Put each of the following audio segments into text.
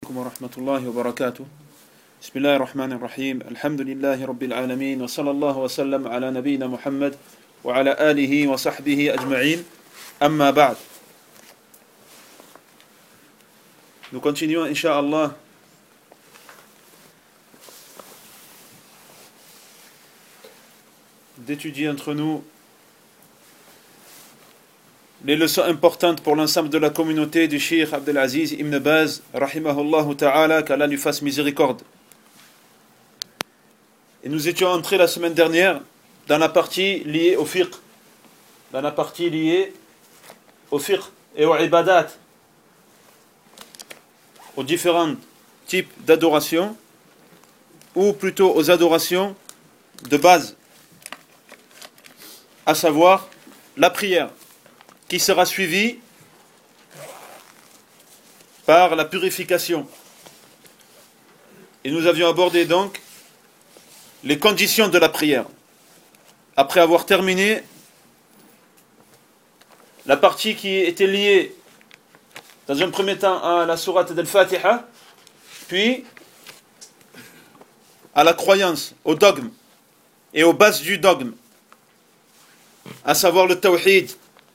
ورحمة الله وبركاته بسم الله الرحمن الرحيم الحمد لله رب العالمين وصلى الله وسلم على نبينا محمد وعلى آله وصحبه أجمعين أما بعد. Nous continuons Inch'Allah d'étudier entre nous les leçons importantes pour l'ensemble de la communauté du Cheikh Abdelaziz Ibn Baz, rahimahullah ta'ala, qu'Allah lui fasse miséricorde. Et nous étions entrés la semaine dernière dans la partie liée au fiqh, et aux ibadat, aux différents types d'adoration, ou plutôt aux adorations de base, à savoir la prière, qui sera suivi par la purification. Et nous avions abordé donc les conditions de la prière. Après avoir terminé la partie qui était liée dans un premier temps à la sourate d'Al-Fatiha, puis à la croyance, au dogme et aux bases du dogme, à savoir le tawhid,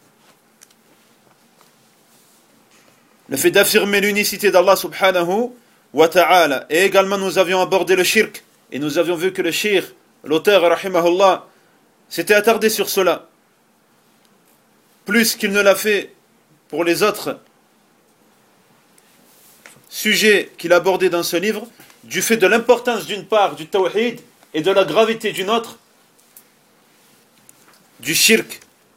le fait d'affirmer l'unicité d'Allah subhanahu wa ta'ala. Et également nous avions abordé le shirk, et nous avions vu que le shir, l'auteur rahimahullah, s'était attardé sur cela plus qu'il ne l'a fait pour les autres sujets qu'il abordait dans ce livre, du fait de l'importance d'une part du tawhid et de la gravité d'une autre du shirk.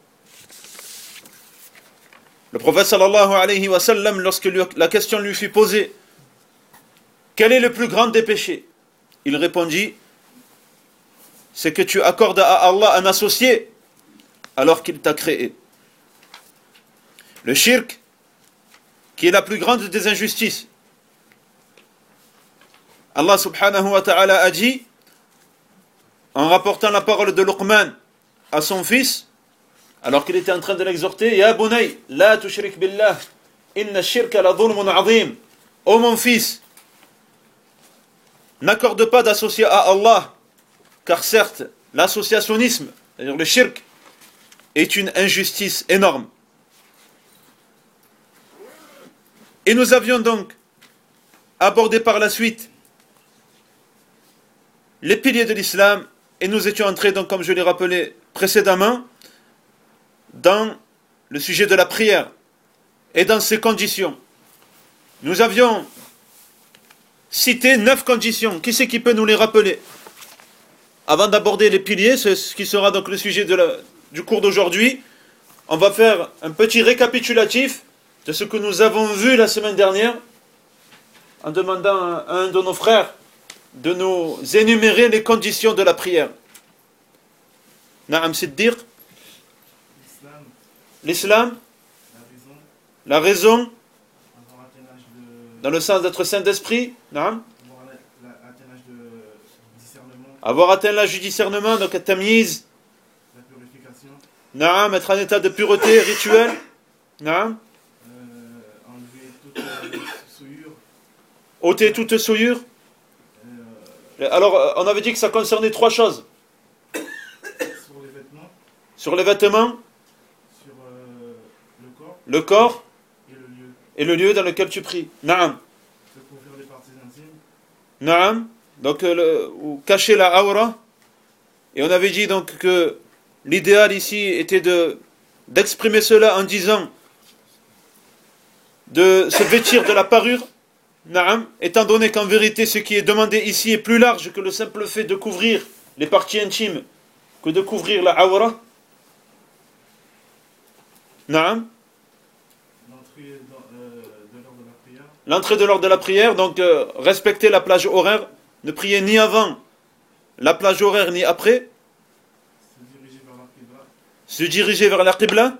Le prophète sallallahu alayhi wa sallam, lorsque la question lui fut posée, quel est le plus grand des péchés? Il répondit, c'est que tu accordes à Allah un associé alors qu'il t'a créé. Le shirk, qui est la plus grande des injustices. Allah subhanahu wa ta'ala a dit, en rapportant la parole de Luqman à son fils, alors qu'il était en train de l'exhorter, Ya bunay, la tushrik billah, inna shirka la dhulmun azim. Ô mon fils, n'accorde pas d'associé à Allah, car certes, l'associationnisme, c'est-à-dire le shirk, est une injustice énorme. Et nous avions donc abordé par la suite les piliers de l'islam, et nous étions entrés, donc, comme je l'ai rappelé précédemment, dans le sujet de la prière et dans ses conditions. Nous avions cité 9 conditions. Qui c'est qui peut nous les rappeler? Avant d'aborder les piliers, c'est ce qui sera donc le sujet du cours d'aujourd'hui, on va faire un petit récapitulatif de ce que nous avons vu la semaine dernière, en demandant à un de nos frères de nous énumérer les conditions de la prière. Naam Siddiq. L'islam, la raison, dans le sens d'être saint d'esprit, avoir atteint l'âge du discernement, donc at-tamyiz, la purification, être en état de pureté rituelle, enlever toute souillure, ôter toute souillure. Alors, on avait dit que ça concernait 3 choses. Sur les vêtements, le corps et le lieu dans lequel tu pries. Naam. Se couvrir les parties intimes. Naam. Donc, ou cacher la aura. Et on avait dit donc que l'idéal ici était d'exprimer cela en disant de se vêtir de la parure. Naam. Étant donné qu'en vérité, ce qui est demandé ici est plus large que le simple fait de couvrir les parties intimes, que de couvrir la aura. Naam. L'entrée de l'heure de la prière, donc respecter la plage horaire, ne prier ni avant la plage horaire ni après. Se diriger vers la qibla.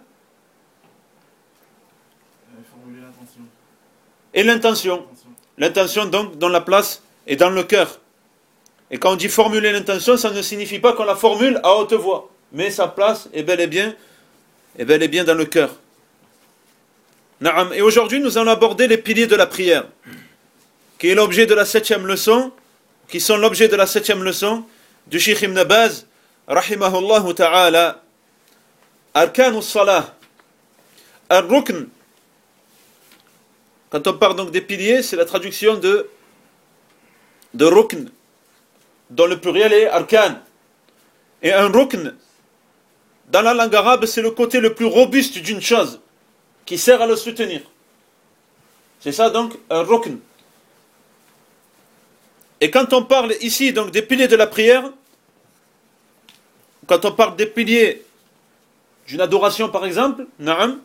Formuler l'intention. Et l'intention. L'intention donc dans la place est dans le cœur. Et quand on dit formuler l'intention, ça ne signifie pas qu'on la formule à haute voix, mais sa place est bel et bien dans le cœur. Et aujourd'hui, nous allons aborder les piliers de la prière. qui est l'objet de la 7e leçon, qui sont l'objet de la 7e leçon du Cheikh Ibn Baz, rahimahullah ta'ala. Arkanu salah, ar-rukn. Quand on parle donc des piliers, c'est la traduction de rukn, dont le pluriel est arkan. Et un rukn, dans la langue arabe, c'est le côté le plus robuste d'une chose, qui sert à le soutenir. C'est ça donc un rukn. Et quand on parle ici donc des piliers de la prière, quand on parle des piliers d'une adoration par exemple, na'am,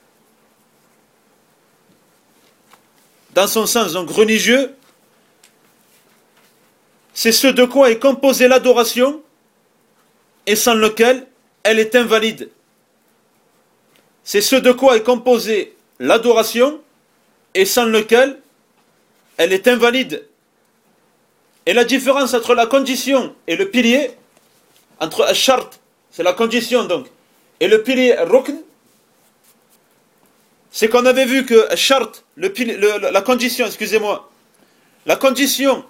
dans son sens donc religieux, c'est ce de quoi est composée l'adoration et sans lequel elle est invalide. C'est ce de quoi est composée l'adoration et sans lequel elle est invalide. Et la différence entre la condition et le pilier, entre al-shart, c'est la condition donc, et le pilier rukn, c'est qu'on avait vu que al-shart, la condition, excusez-moi, la condition,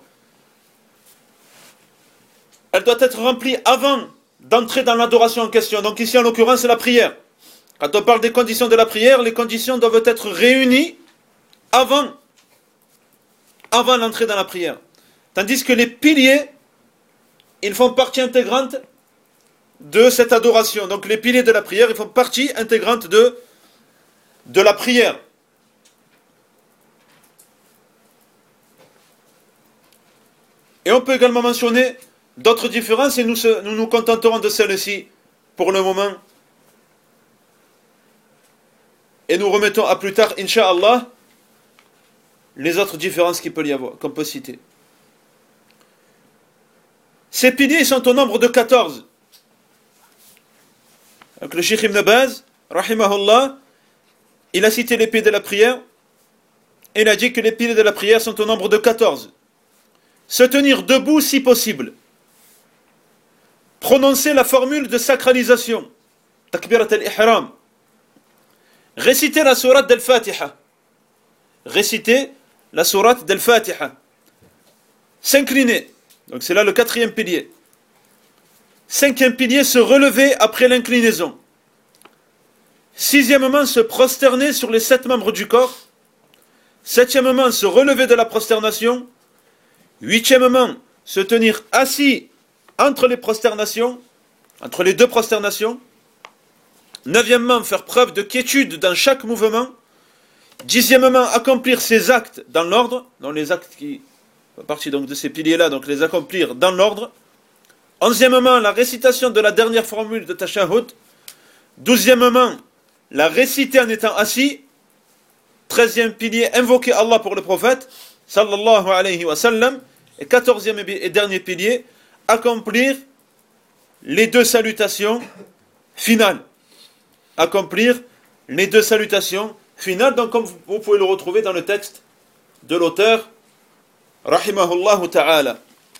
elle doit être remplie avant d'entrer dans l'adoration en question. Donc ici en l'occurrence c'est la prière. Quand on parle des conditions de la prière, les conditions doivent être réunies avant l'entrée dans la prière. Tandis que les piliers, ils font partie intégrante de cette adoration. Donc les piliers de la prière, ils font partie intégrante de la prière. Et on peut également mentionner d'autres différences et nous nous contenterons de celles-ci pour le moment. Et nous remettons à plus tard, Inch'Allah, les autres différences qu'il peut y avoir, qu'on peut citer. Ces piliers sont au nombre de 14. Donc le Cheikh Ibn Baz, rahimahullah, il a cité les piliers de la prière, et il a dit que les piliers de la prière sont au nombre de 14. Se tenir debout si possible. Prononcer la formule de sacralisation, takbirat al-ihram. Réciter la sourate d'Al-Fatiha. Réciter la sourate d'Al-Fatiha. S'incliner. Donc c'est là le 4e pilier. 5e pilier, se relever après l'inclinaison. 6e, se prosterner sur les 7 membres du corps. 7e, se relever de la prosternation. 8e, se tenir assis entre les prosternations, entre les 2 prosternations. 9e, faire preuve de quiétude dans chaque mouvement. 10e, accomplir ses actes dans l'ordre, dans les actes qui font partie donc de ces piliers-là, donc les accomplir dans l'ordre. 11e, la récitation de la dernière formule de tashahhud. 12e, la réciter en étant assis. 13e pilier, invoquer Allah pour le prophète, sallallahu alayhi wa sallam. Et 14e et dernier pilier, accomplir les 2 salutations finales. Accomplir les 2 salutations finales, donc comme vous pouvez le retrouver dans le texte de l'auteur, rahimahullah ta'ala.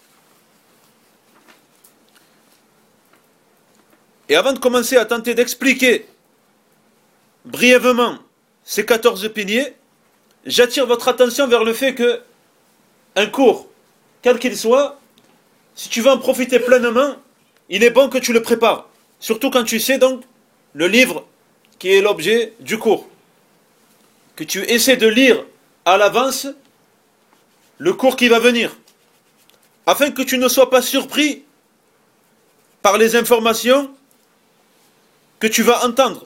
Et avant de commencer à tenter d'expliquer brièvement ces 14 piliers, j'attire votre attention vers le fait que un cours, quel qu'il soit, si tu veux en profiter pleinement, il est bon que tu le prépares. Surtout quand tu sais donc le livre qui est l'objet du cours. Que tu essaies de lire à l'avance le cours qui va venir. Afin que tu ne sois pas surpris par les informations que tu vas entendre.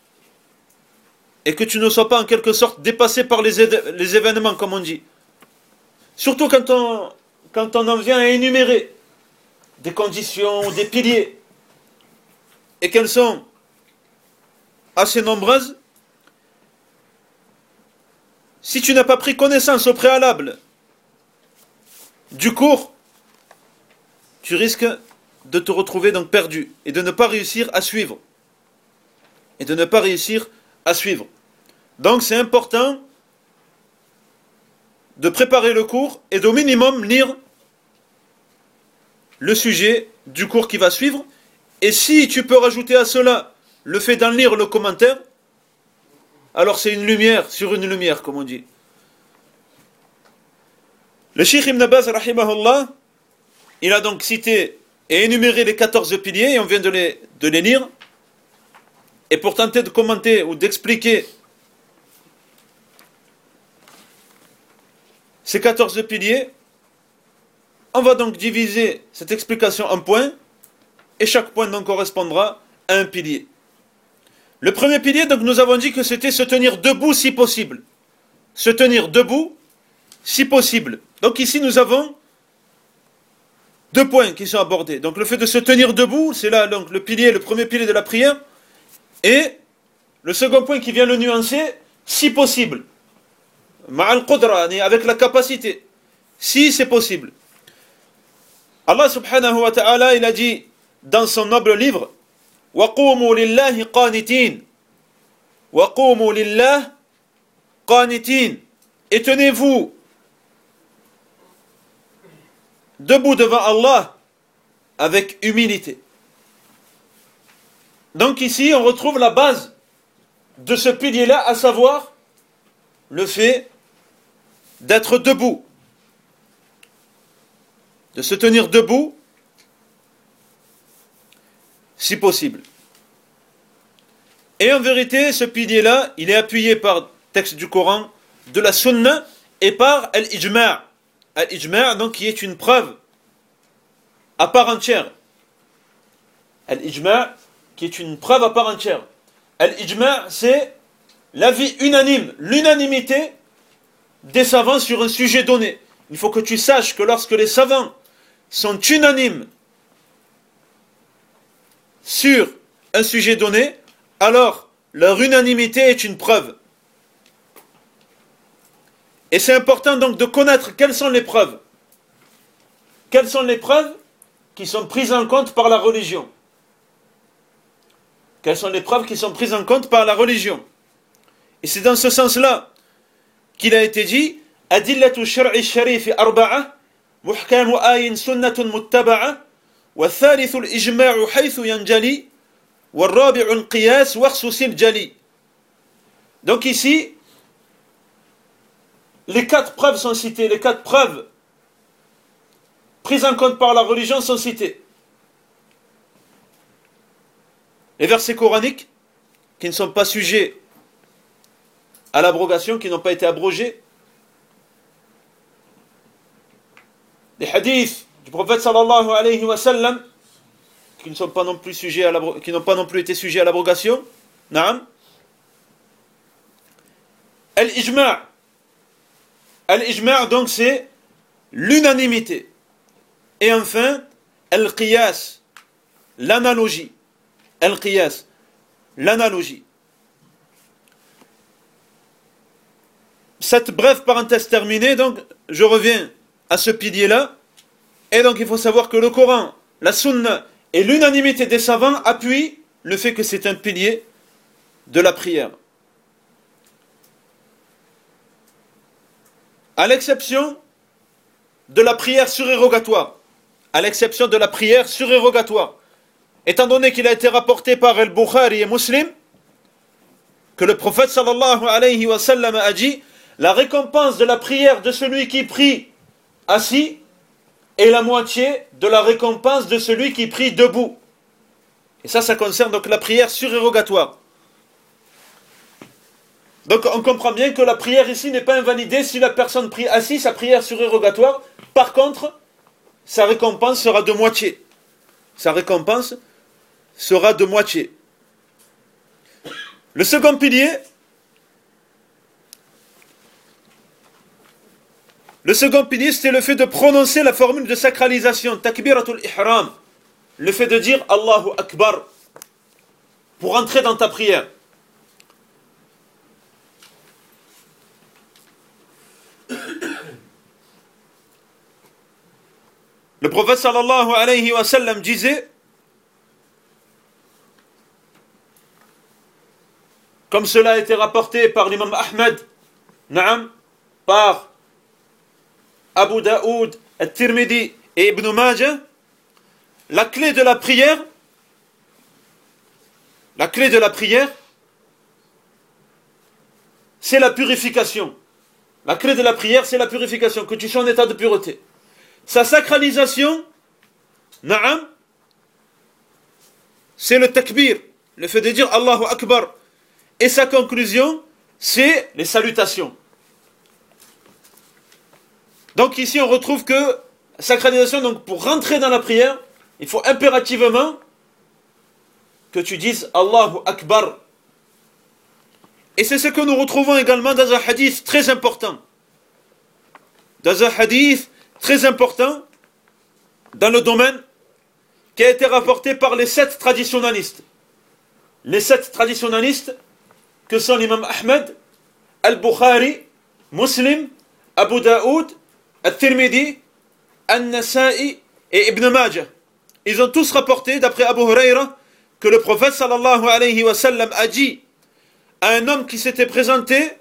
Et que tu ne sois pas en quelque sorte dépassé par les événements, comme on dit. Surtout quand on en vient à énumérer des conditions, des piliers, et qu'elles sont assez nombreuses. Si tu n'as pas pris connaissance au préalable du cours, tu risques de te retrouver donc perdu et de ne pas réussir à suivre. Donc c'est important de préparer le cours et d'au minimum lire le sujet du cours qui va suivre. Et si tu peux rajouter à cela le fait d'en lire le commentaire, alors c'est une lumière sur une lumière, comme on dit. Le Cheikh Ibn Baz, rahimahullah, il a donc cité et énuméré les 14 piliers, et on vient de les lire. Et pour tenter de commenter ou d'expliquer ces 14 piliers, on va donc diviser cette explication en points, et chaque point donc correspondra à un pilier. Le premier pilier, donc nous avons dit que c'était se tenir debout si possible. Se tenir debout si possible. Donc ici nous avons deux points qui sont abordés. Donc le fait de se tenir debout, c'est là donc le premier pilier de la prière. Et le second point qui vient le nuancer, si possible. Ma'al qudra, avec la capacité. Si c'est possible. Allah subhanahu wa ta'ala, il a dit dans son noble livre, وَقُومُوا لِلَّهِ قَانِتِينَ وَقُومُوا لِلَّهِ قَانِتِينَ. Et tenez-vous debout devant Allah avec humilité. Donc ici, on retrouve la base de ce pilier-là, à savoir le fait d'être debout, de se tenir debout, si possible. Et en vérité, ce pilier-là, il est appuyé par texte du Coran, de la Sunna, et par Al-Ijma'. Al-Ijma', donc, qui est une preuve à part entière. Al-Ijma', qui est une preuve à part entière. Al-Ijma', c'est l'avis unanime, l'unanimité des savants sur un sujet donné. Il faut que tu saches que lorsque les savants sont unanimes sur un sujet donné, alors leur unanimité est une preuve. Et c'est important donc de connaître quelles sont les preuves. Quelles sont les preuves qui sont prises en compte par la religion? Quelles sont les preuves qui sont prises en compte par la religion? Et c'est dans ce sens-là qu'il a été dit Adillatu shar'i sharif arba'a muhkamu ayin sunnatun muttaba'a wa thalithu al-ijma'u haythu yanjali wa rabi'u al-qiyas wa khsusil jali. Donc ici, les 4 preuves sont citées, les 4 preuves prises en compte par la religion sont citées. Les versets coraniques qui ne sont pas sujets à l'abrogation, qui n'ont pas été abrogés. Les hadiths du prophète sallallahu alayhi wa sallam qui ne sont pas non plus sujets à qui n'ont pas non plus été sujets à l'abrogation. Naam. Al-Ijma'. Al-Ijma' donc c'est l'unanimité. Et enfin, Al-Qiyas, l'analogie. Al-Qiyas, l'analogie. Cette brève parenthèse terminée, donc je reviens à ce pilier-là. Et donc il faut savoir que le Coran, la Sunna et l'unanimité des savants appuient le fait que c'est un pilier de la prière. À l'exception de la prière surérogatoire. À l'exception de la prière surérogatoire. Étant donné qu'il a été rapporté par Al-Bukhari et Muslim, que le prophète sallallahu alayhi wa sallam a dit, la récompense de la prière de celui qui prie assis est la moitié de la récompense de celui qui prie debout. Et ça concerne donc la prière surérogatoire. Donc on comprend bien que la prière ici n'est pas invalidée si la personne prie assis, sa prière surérogatoire. Par contre, sa récompense sera de moitié. Sa récompense sera de moitié. Le second pilier, c'était le fait de prononcer la formule de sacralisation, takbiratul ihram, le fait de dire Allahu Akbar pour entrer dans ta prière. Le prophète sallallahu alayhi wa sallam disait, comme cela a été rapporté par l'imam Ahmed, naam, par Abu Daoud, At-Tirmidhi et Ibn Majah, la clé de la prière, c'est la purification. La clé de la prière, c'est la purification, que tu sois en état de pureté. Sa sacralisation, na'am, c'est le takbir, le fait de dire Allahu Akbar. Et sa conclusion, c'est les salutations. Donc ici, on retrouve que sacralisation, donc pour rentrer dans la prière, il faut impérativement que tu dises Allahu Akbar. Et c'est ce que nous retrouvons également dans un hadith très important. Dans un hadith très important dans le domaine qui a été rapporté par les 7 traditionalistes. Les 7 traditionalistes que sont l'imam Ahmed, Al-Bukhari, Muslim, Abu Daoud, Al-Tirmidhi, Al-Nasa'i et Ibn Majah. Ils ont tous rapporté, d'après Abu Huraira, que le prophète sallallahu alayhi wa sallam a dit à un homme qui s'était présenté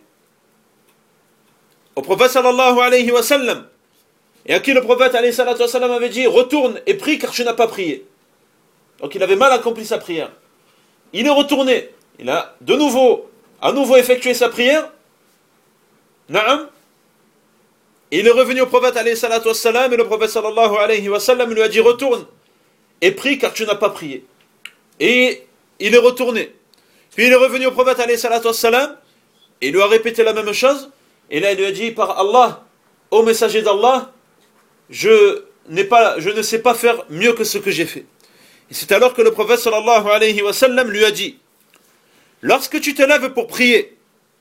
au prophète sallallahu alayhi wa sallam, et à qui le prophète alayhi salatu wa sallam avait dit retourne et prie car tu n'as pas prié. Donc il avait mal accompli sa prière. Il est retourné, il a à nouveau effectué sa prière. Naam. Il est revenu au prophète alayhi salatu wa sallam, et le prophète sallallahu alayhi wa sallam lui a dit retourne et prie car tu n'as pas prié. Et il est retourné. Puis il est revenu au prophète alayhi salatu wa sallam, et il lui a répété la même chose. Et là il lui a dit par Allah, ô messager d'Allah, je ne sais pas faire mieux que ce que j'ai fait. Et c'est alors que le prophète sallallahu alayhi wa sallam lui a dit lorsque tu te lèves pour prier,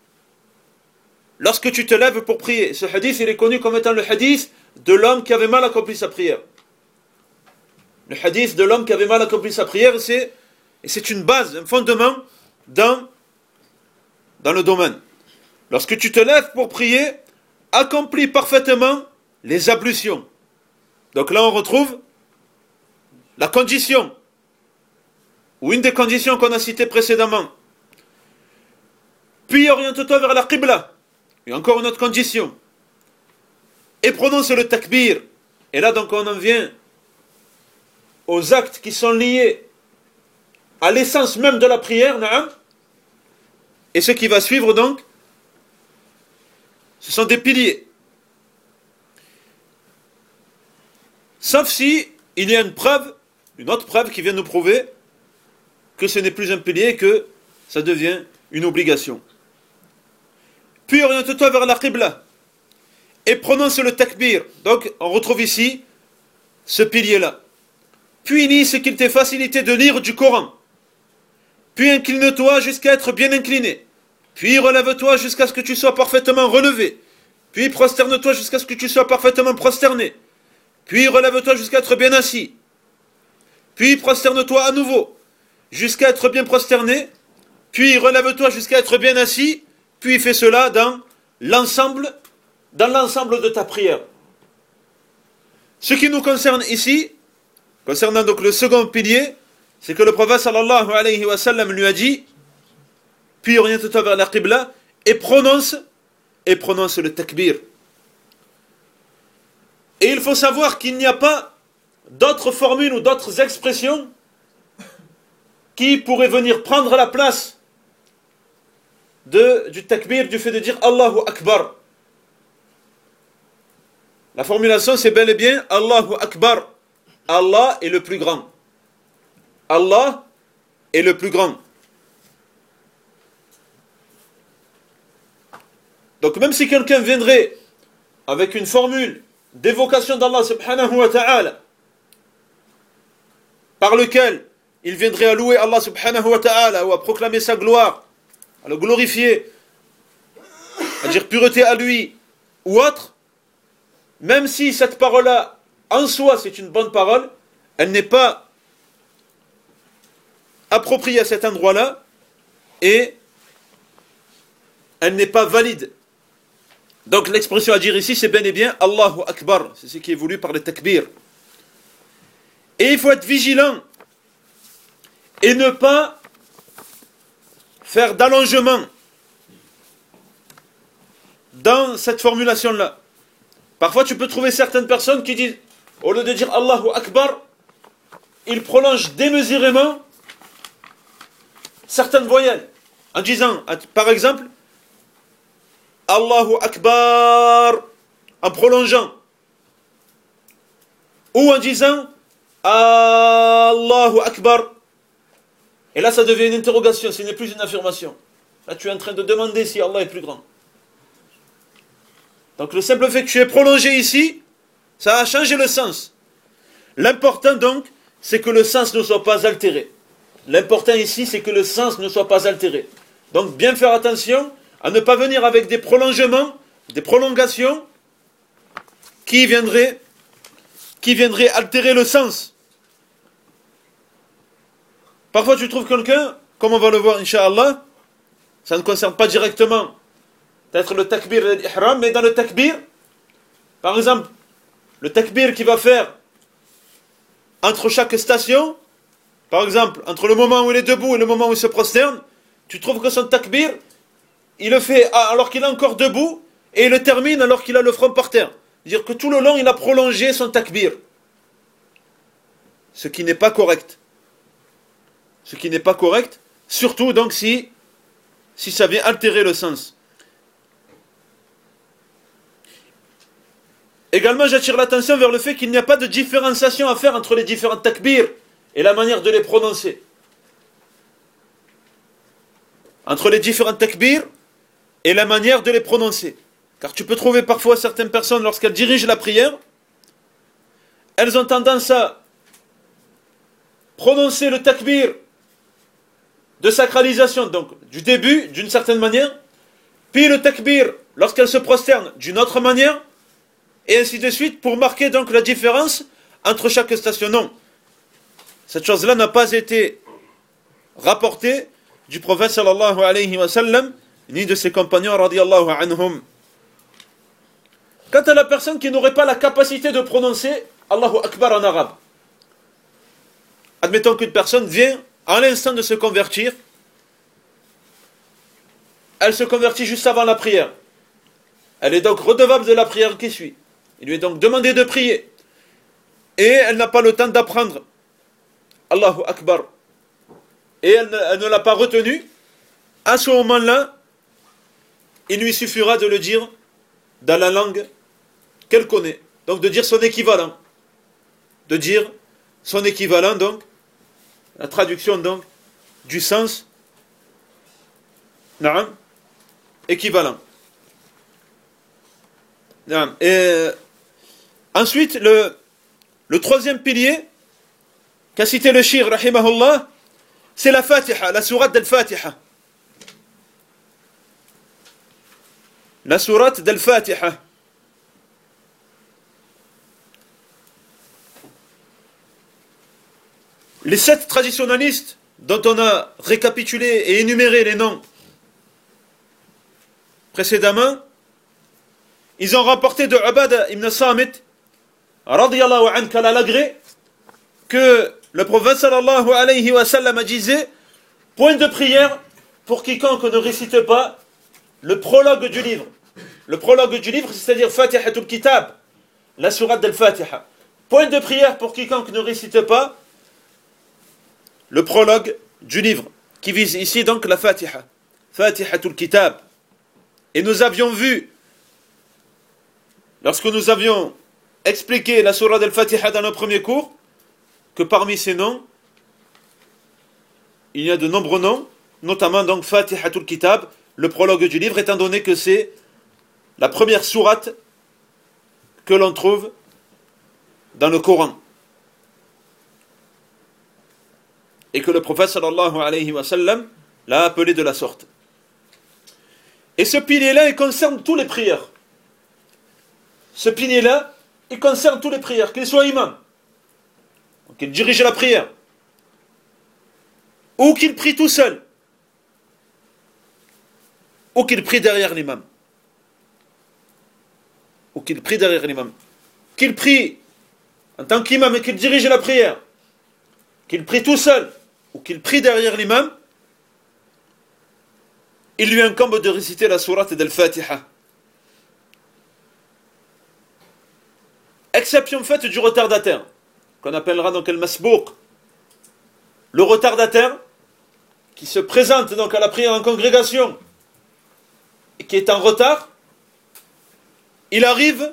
ce hadith il est connu comme étant le hadith de l'homme qui avait mal accompli sa prière. Le hadith de l'homme qui avait mal accompli sa prière, et c'est une base, un fondement dans le domaine. Lorsque tu te lèves pour prier, accomplis parfaitement les ablutions. Donc là on retrouve la condition, ou une des conditions qu'on a citées précédemment. Puis oriente-toi vers la Qibla. Et encore une autre condition. Et prononce le takbir. Et là donc on en vient aux actes qui sont liés à l'essence même de la prière. Na'am. Et ce qui va suivre donc, ce sont des piliers. Sauf si il y a une autre preuve qui vient nous prouver que ce n'est plus un pilier, que ça devient une obligation. Puis oriente-toi vers la Qibla et prononce le takbir. Donc on retrouve ici ce pilier-là. Puis lis ce qu'il t'est facilité de lire du Coran. Puis incline-toi jusqu'à être bien incliné. Puis relève-toi jusqu'à ce que tu sois parfaitement relevé. Puis prosterne-toi jusqu'à ce que tu sois parfaitement prosterné. Puis relève-toi jusqu'à être bien assis. Puis prosterne-toi à nouveau jusqu'à être bien prosterné. Puis relève-toi jusqu'à être bien assis. Puis fais cela dans l'ensemble de ta prière. Ce qui nous concerne ici, concernant donc le second pilier, c'est que le prophète sallallahu alayhi wa sallam lui a dit, puis oriente-toi vers la Qibla et prononce le takbir. Et il faut savoir qu'il n'y a pas d'autres formules ou d'autres expressions qui pourraient venir prendre la place du takbir, du fait de dire Allahu Akbar. La formulation c'est bel et bien Allahu Akbar. Allah est le plus grand. Allah est le plus grand. Donc même si quelqu'un viendrait avec une formule d'évocation d'Allah subhanahu wa ta'ala, par lequel il viendrait à louer Allah subhanahu wa ta'ala ou à proclamer sa gloire, à le glorifier, à dire pureté à lui ou autre, même si cette parole-là en soi c'est une bonne parole, elle n'est pas appropriée à cet endroit-là et elle n'est pas valide. Donc l'expression à dire ici c'est bel et bien Allahu Akbar, c'est ce qui est voulu par le takbir. Et il faut être vigilant et ne pas faire d'allongement dans cette formulation-là. Parfois tu peux trouver certaines personnes qui disent, au lieu de dire Allahu Akbar, ils prolongent démesurément certaines voyelles, en disant, par exemple, Allahu Akbar en prolongeant, ou en disant Allahu Akbar. Et là, ça devient une interrogation, ce n'est plus une affirmation. Là, tu es en train de demander si Allah est plus grand. Donc, le simple fait que tu aies prolongé ici, ça a changé le sens. L'important, donc, c'est que le sens ne soit pas altéré. L'important ici, c'est que le sens ne soit pas altéré. Donc, bien faire attention à ne pas venir avec des prolongements, des prolongations qui viendraient altérer le sens. Parfois, tu trouves quelqu'un, comme on va le voir, Inch'Allah, ça ne concerne pas directement peut-être le takbir et l'ihram, mais dans le takbir, par exemple, le takbir qu'il va faire entre chaque station, par exemple, entre le moment où il est debout et le moment où il se prosterne, tu trouves que son takbir, il le fait alors qu'il est encore debout, et il le termine alors qu'il a le front par terre. C'est-à-dire que tout le long, il a prolongé son takbir. Ce qui n'est pas correct. Ce qui n'est pas correct, surtout donc si ça vient altérer le sens. Également, j'attire l'attention vers le fait qu'il n'y a pas de différenciation à faire entre les différents takbirs et la manière de les prononcer. Entre les différents takbirs et la manière de les prononcer. Car tu peux trouver parfois certaines personnes, lorsqu'elles dirigent la prière, elles ont tendance à prononcer le takbir de sacralisation, donc du début, d'une certaine manière, puis le takbir, lorsqu'elles se prosternent, d'une autre manière, et ainsi de suite, pour marquer donc la différence entre chaque station. Non. Cette chose-là n'a pas été rapportée du prophète sallallahu alayhi wa sallam, ni de ses compagnons radiyallahu anhum. Quant à la personne qui n'aurait pas la capacité de prononcer Allahu Akbar en arabe, admettons qu'une personne vient à l'instant de se convertir, elle se convertit juste avant la prière. Elle est donc redevable de la prière qui suit. Il lui est donc demandé de prier. Et elle n'a pas le temps d'apprendre Allahu Akbar. Et elle ne l'a pas retenu. À ce moment-là, il lui suffira de le dire dans la langue qu'elle connaît. Donc de dire son équivalent. De dire son équivalent, donc, la traduction donc, du sens, naam, équivalent. Naam. Et ensuite, le troisième pilier qu'a cité le Cheikh, rahimahullah, c'est la Fatiha, la sourate d'Al-Fatiha. La sourate d'Al-Fatiha. Les 7 traditionalistes dont on a récapitulé et énuméré les noms précédemment, ils ont rapporté de Ubada ibn Samit radiyallahu anhu qu'à l'agré que le prophète sallallahu alayhi wa sallam disait point de prière pour quiconque ne récite pas le prologue du livre. Le prologue du livre, c'est-à-dire Fatihatul Kitab, la sourate d'Al-Fatiha. Point de prière pour quiconque ne récite pas le prologue du livre, qui vise ici donc la Fatiha. Fatihatul Kitab. Et nous avions vu, lorsque nous avions expliqué la sourate d'Al-Fatiha dans nos premiers cours, que parmi ces noms, il y a de nombreux noms, notamment donc Fatihatul Kitab, le prologue du livre, étant donné que c'est la première sourate que l'on trouve dans le Coran. Et que le prophète sallallahu alayhi wa sallam l'a appelé de la sorte. Et ce pilier-là, il concerne tous les prières. Ce pilier-là, il concerne tous les prières, qu'il soit imam, qu'il dirige la prière, ou qu'il prie tout seul, ou qu'il prie derrière l'imam. Ou qu'il prie derrière l'imam. Qu'il prie en tant qu'imam et qu'il dirige la prière, qu'il prie tout seul, ou qu'il prie derrière l'imam, il lui incombe de réciter la sourate d'Al-Fatiha. Exception faite du retardataire, qu'on appellera donc al-masbouq. Le retardataire, qui se présente donc à la prière en congrégation, et qui est en retard, il arrive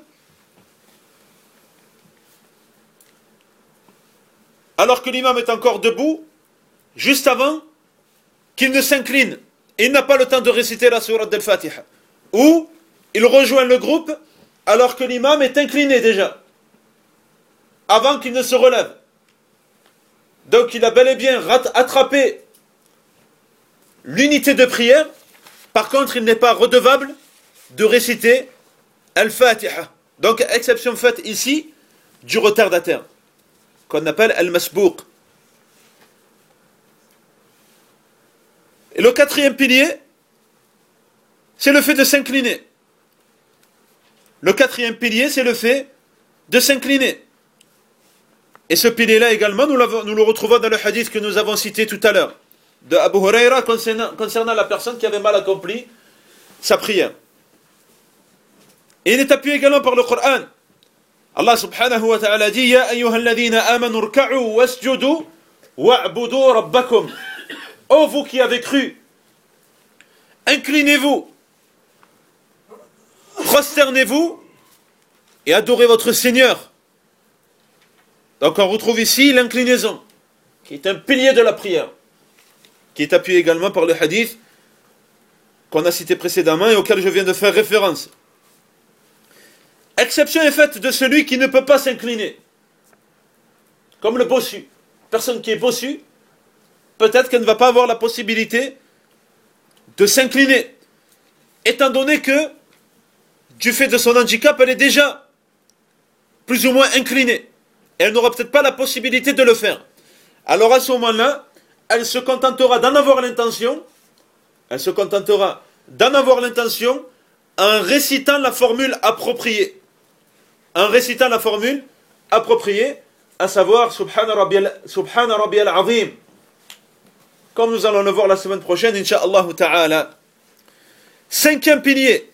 alors que l'imam est encore debout, juste avant qu'il ne s'incline. Et il n'a pas le temps de réciter la sourate del-Fatiha. Ou il rejoint le groupe alors que l'imam est incliné déjà, avant qu'il ne se relève. Donc il a bel et bien attrapé l'unité de prière. Par contre, il n'est pas redevable de réciter al-Fatiha. Donc, exception faite ici du retardataire, qu'on appelle al-Masbouq. Et le quatrième pilier, c'est le fait de s'incliner. Le quatrième pilier, c'est le fait de s'incliner. Et ce pilier-là également, nous le retrouvons dans le hadith que nous avons cité tout à l'heure, de Abu Huraira concernant la personne qui avait mal accompli sa prière. Et il est appuyé également par le Coran. Allah subhanahu wa ta'ala dit Ya ayyuhalladhina amanu rka'u wasjudu wa'budu rabbakum. Ô vous qui avez cru, inclinez-vous, prosternez-vous et adorez votre Seigneur. Donc on retrouve ici l'inclinaison, qui est un pilier de la prière, qui est appuyé également par le hadith qu'on a cité précédemment et auquel je viens de faire référence. Exception est faite de celui qui ne peut pas s'incliner, comme le bossu. Personne qui est bossu, peut-être qu'elle ne va pas avoir la possibilité de s'incliner, étant donné que, du fait de son handicap, elle est déjà plus ou moins inclinée. Et elle n'aura peut-être pas la possibilité de le faire. Alors à ce moment-là, elle se contentera d'en avoir l'intention, en récitant la formule appropriée. À savoir Subhana Rabbiyal Azim. Comme nous allons le voir la semaine prochaine, Inch'Allah Ta'ala. Cinquième pilier.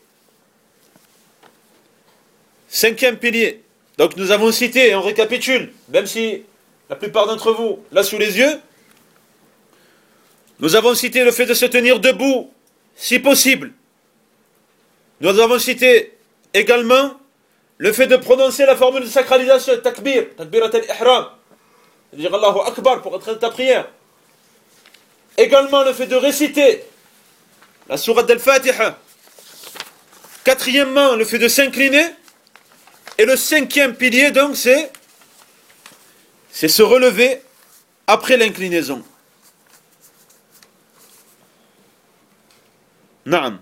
Donc nous avons cité, et on récapitule, même si la plupart d'entre vous l'ont sous les yeux, nous avons cité le fait de se tenir debout, si possible. Nous avons cité également le fait de prononcer la formule de sacralisation, takbirat al-ihram, dire Allahu Akbar pour entrer dans ta prière. Également le fait de réciter la sourate del-Fatiha. Quatrièmement, le fait de s'incliner. Et le cinquième pilier, donc, c'est se relever après l'inclinaison. Naam.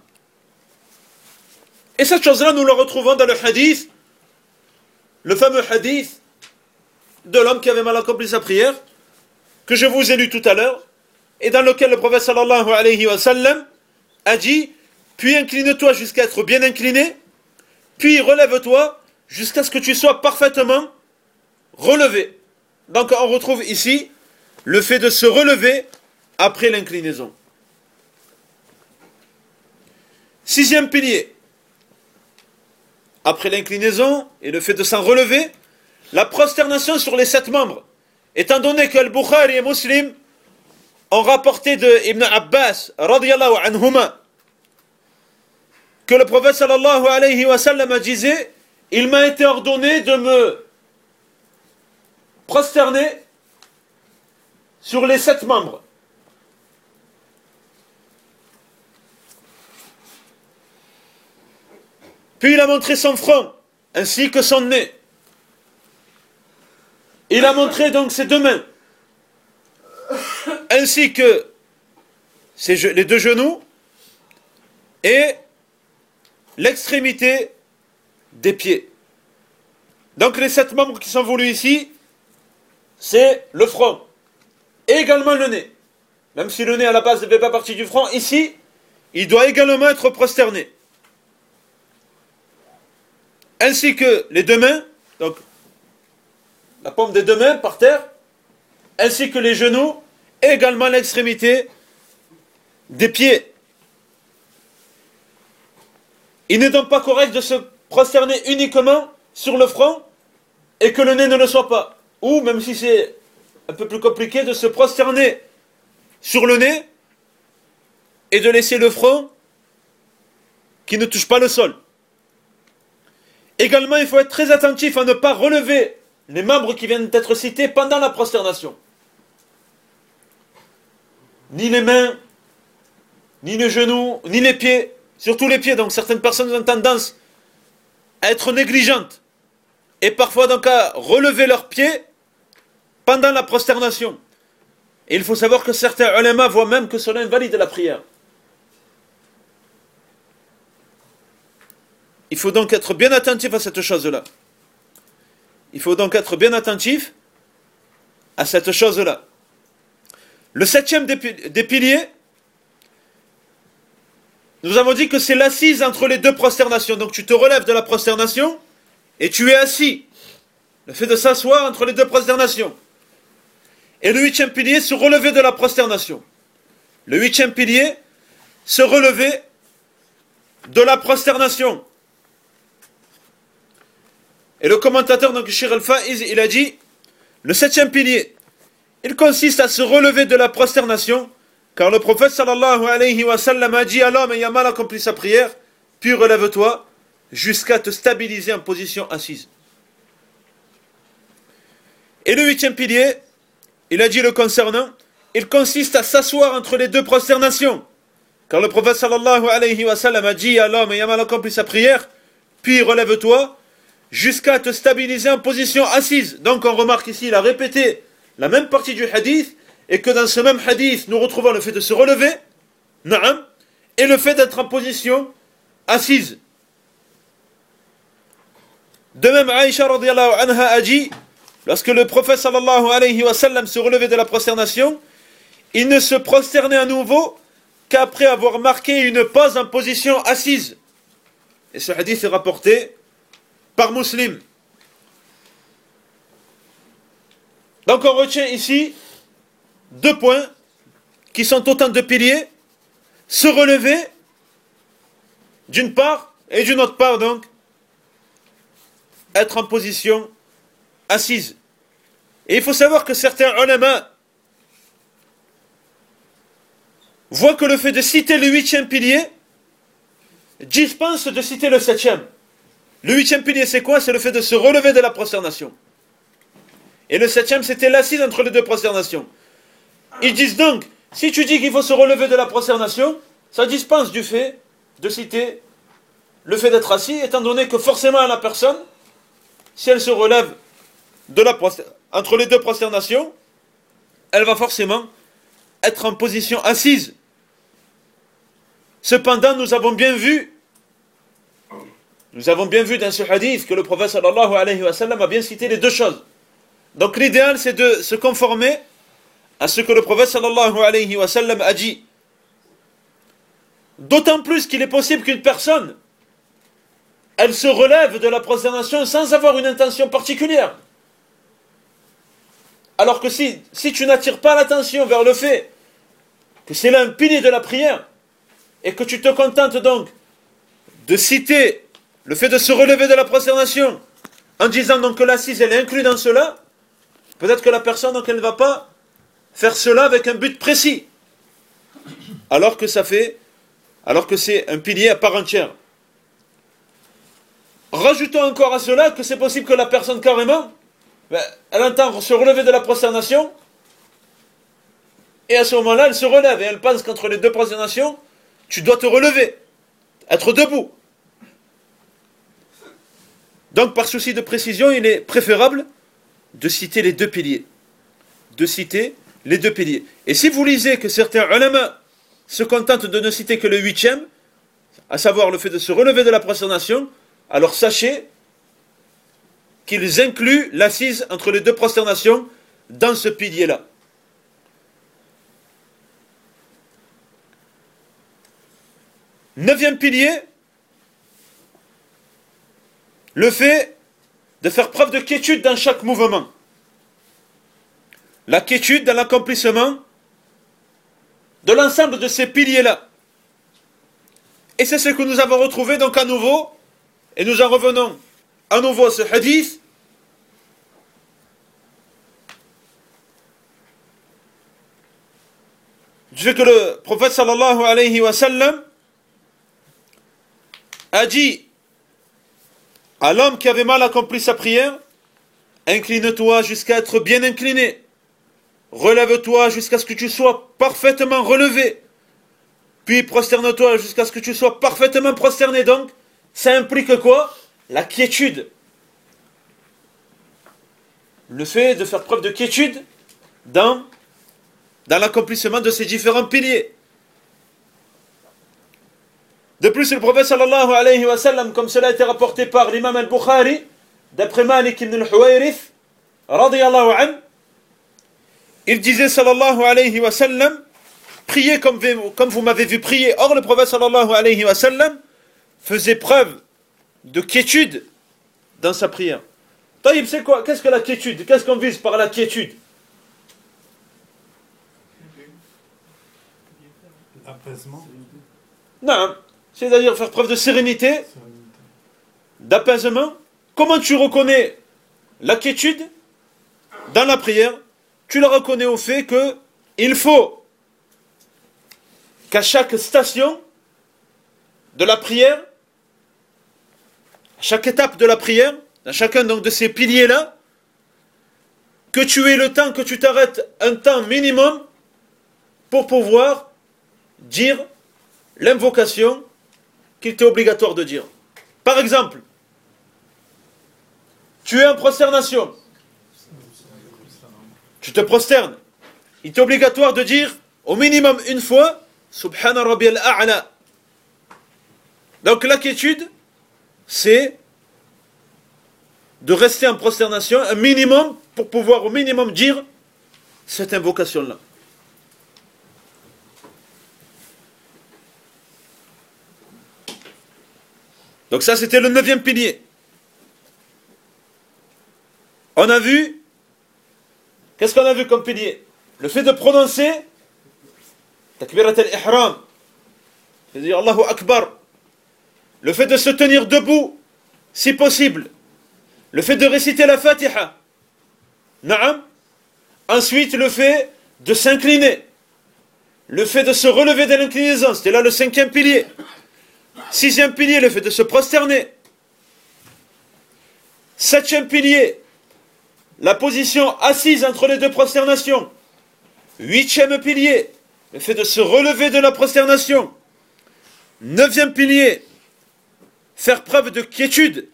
Et cette chose-là, nous la retrouvons dans le hadith, le fameux hadith de l'homme qui avait mal accompli sa prière, que je vous ai lu tout à l'heure, et dans lequel le prophète sallallahu alayhi wa sallam a dit, puis incline-toi jusqu'à être bien incliné, puis relève-toi jusqu'à ce que tu sois parfaitement relevé. Donc on retrouve ici le fait de se relever après l'inclinaison. Sixième pilier. Après l'inclinaison et le fait de s'en relever, la prosternation sur les 7 membres. Étant donné que Al-Bukhari et Muslim ont rapporté de Ibn Abbas radiyallahu anhuma que le prophète sallallahu alayhi wa sallam disait il m'a été ordonné de me prosterner sur les 7 membres. Puis il a montré son front, ainsi que son nez. Il a montré donc ses 2 mains, ainsi que les 2 genoux et l'extrémité des pieds. Donc les 7 membres qui sont voulus ici, c'est le front et également le nez. Même si le nez à la base ne fait pas partie du front, ici, il doit également être prosterné. Ainsi que les 2 mains, donc la paume des 2 mains par terre, ainsi que les genoux et également l'extrémité des pieds. Il n'est donc pas correct de se prosterner uniquement sur le front et que le nez ne le soit pas. Ou, même si c'est un peu plus compliqué, de se prosterner sur le nez et de laisser le front qui ne touche pas le sol. Également, il faut être très attentif à ne pas relever les membres qui viennent d'être cités pendant la prosternation. Ni les mains, ni les genoux, ni les pieds, surtout les pieds. Donc certaines personnes ont tendance à être négligentes et parfois donc à relever leurs pieds pendant la prosternation. Et il faut savoir que certains ulama voient même que cela invalide la prière. Il faut donc être bien attentif à cette chose-là. Il faut donc être bien attentif à cette chose-là. Le 7e des piliers, nous avons dit que c'est l'assise entre les deux prosternations. Donc tu te relèves de la prosternation et tu es assis. Le fait de s'asseoir entre les deux prosternations. Et le 8e pilier, se relever de la prosternation. Le 8e pilier, se relever de la prosternation. Et le commentateur, donc Shir al-Faiz, il a dit, le 7e pilier, il consiste à se relever de la prosternation, car le prophète sallallahu alayhi wa sallam a dit à l'homme ayant mal accompli sa prière, puis relève-toi jusqu'à te stabiliser en position assise. Et le 8e pilier, il a dit le concernant, il consiste à s'asseoir entre les deux prosternations, car le prophète sallallahu alayhi wa sallam a dit à l'homme ayant mal accompli sa prière, puis relève-toi jusqu'à te stabiliser en position assise. Donc on remarque ici, il a répété la même partie du hadith, et que dans ce même hadith, nous retrouvons le fait de se relever, na'am, et le fait d'être en position assise. De même, Aïcha radiyallahu anha a dit, lorsque le prophète sallallahu alayhi wa sallam se relevait de la prosternation, il ne se prosternait à nouveau qu'après avoir marqué une pause en position assise. Et ce hadith est rapporté par Muslim. Donc on retient ici 2 points qui sont autant de piliers. Se relever d'une part et d'une autre part donc être en position assise. Et il faut savoir que certains ulama voient que le fait de citer le 8e pilier dispense de citer le 7e. Le 8e pilier c'est quoi? C'est le fait de se relever de la prosternation. Et le 7e c'était l'assise entre les deux prosternations. Ils disent donc, si tu dis qu'il faut se relever de la prosternation, ça dispense du fait de citer le fait d'être assis, étant donné que forcément la personne, si elle se relève de entre les deux prosternations, elle va forcément être en position assise. Cependant, nous avons bien vu dans ce hadith que le prophète sallallahu alayhi wa sallam a bien cité les deux choses. Donc l'idéal c'est de se conformer à ce que le prophète sallallahu alayhi wa sallam a dit. D'autant plus qu'il est possible qu'une personne, elle se relève de la prosternation sans avoir une intention particulière. Alors que si tu n'attires pas l'attention vers le fait que c'est là un pilier de la prière, et que tu te contentes donc de citer le fait de se relever de la prosternation, en disant donc que l'assise elle est inclue dans cela, peut-être que la personne donc elle ne va pas faire cela avec un but précis, alors que c'est un pilier à part entière. Rajoutons encore à cela que c'est possible que la personne carrément, elle entend se relever de la prosternation, et à ce moment-là elle se relève, et elle pense qu'entre les deux prosternations, tu dois te relever, être debout. Donc par souci de précision, il est préférable de citer les deux piliers. Et si vous lisez que certains ulama se contentent de ne citer que le 8e, à savoir le fait de se relever de la prosternation, alors sachez qu'ils incluent l'assise entre les deux prosternations dans ce pilier-là. Neuvième pilier, le fait de faire preuve de quiétude dans chaque mouvement. La quiétude dans l'accomplissement de l'ensemble de ces piliers-là. Et c'est ce que nous avons retrouvé donc à nouveau, et nous en revenons à nouveau à ce hadith, du fait que le prophète sallallahu alayhi wa sallam a dit à l'homme qui avait mal accompli sa prière, incline-toi jusqu'à être bien incliné. Relève-toi jusqu'à ce que tu sois parfaitement relevé. Puis prosterne-toi jusqu'à ce que tu sois parfaitement prosterné. Donc, ça implique quoi? La quiétude. Le fait de faire preuve de quiétude dans l'accomplissement de ces différents piliers. De plus, le prophète sallallahu alayhi wa sallam, comme cela a été rapporté par l'imam al-Bukhari, d'après Malik ibn al-Huwayrith, radiyallahu anhu, il disait sallallahu alayhi wa sallam, priez comme vous m'avez vu prier. Or, le prophète sallallahu alayhi wa sallam faisait preuve de quiétude dans sa prière. Taïb, c'est quoi? Qu'est-ce que la quiétude? Qu'est-ce qu'on vise par la quiétude? L'apaisement. Non, c'est-à-dire faire preuve de sérénité, d'apaisement. Comment tu reconnais la quiétude dans la prière? Tu la reconnais au fait que il faut qu'à chaque station de la prière, à chaque étape de la prière, dans chacun donc de ces piliers-là, que tu aies le temps, que tu t'arrêtes un temps minimum pour pouvoir dire l'invocation qu'il t'est obligatoire de dire. Par exemple, tu es en prosternation. Tu te prosternes. Il t'est obligatoire de dire au minimum une fois Subhana Rabbiyal A'la. Donc la quiétude, c'est de rester en prosternation un minimum pour pouvoir au minimum dire cette invocation-là. Donc ça, c'était le 9e pilier. On a vu, qu'est-ce qu'on a vu comme pilier? Le fait de prononcer Takbirat al-Ihram, c'est-à-dire Allahu Akbar. Le fait de se tenir debout, si possible. Le fait de réciter la Fatiha. Naam. Ensuite, le fait de s'incliner. Le fait de se relever de l'inclinaison, c'était là le 5e pilier. 6e pilier, le fait de se prosterner. 7e pilier, la position assise entre les deux prosternations. 8e pilier, le fait de se relever de la prosternation. 9e pilier, faire preuve de quiétude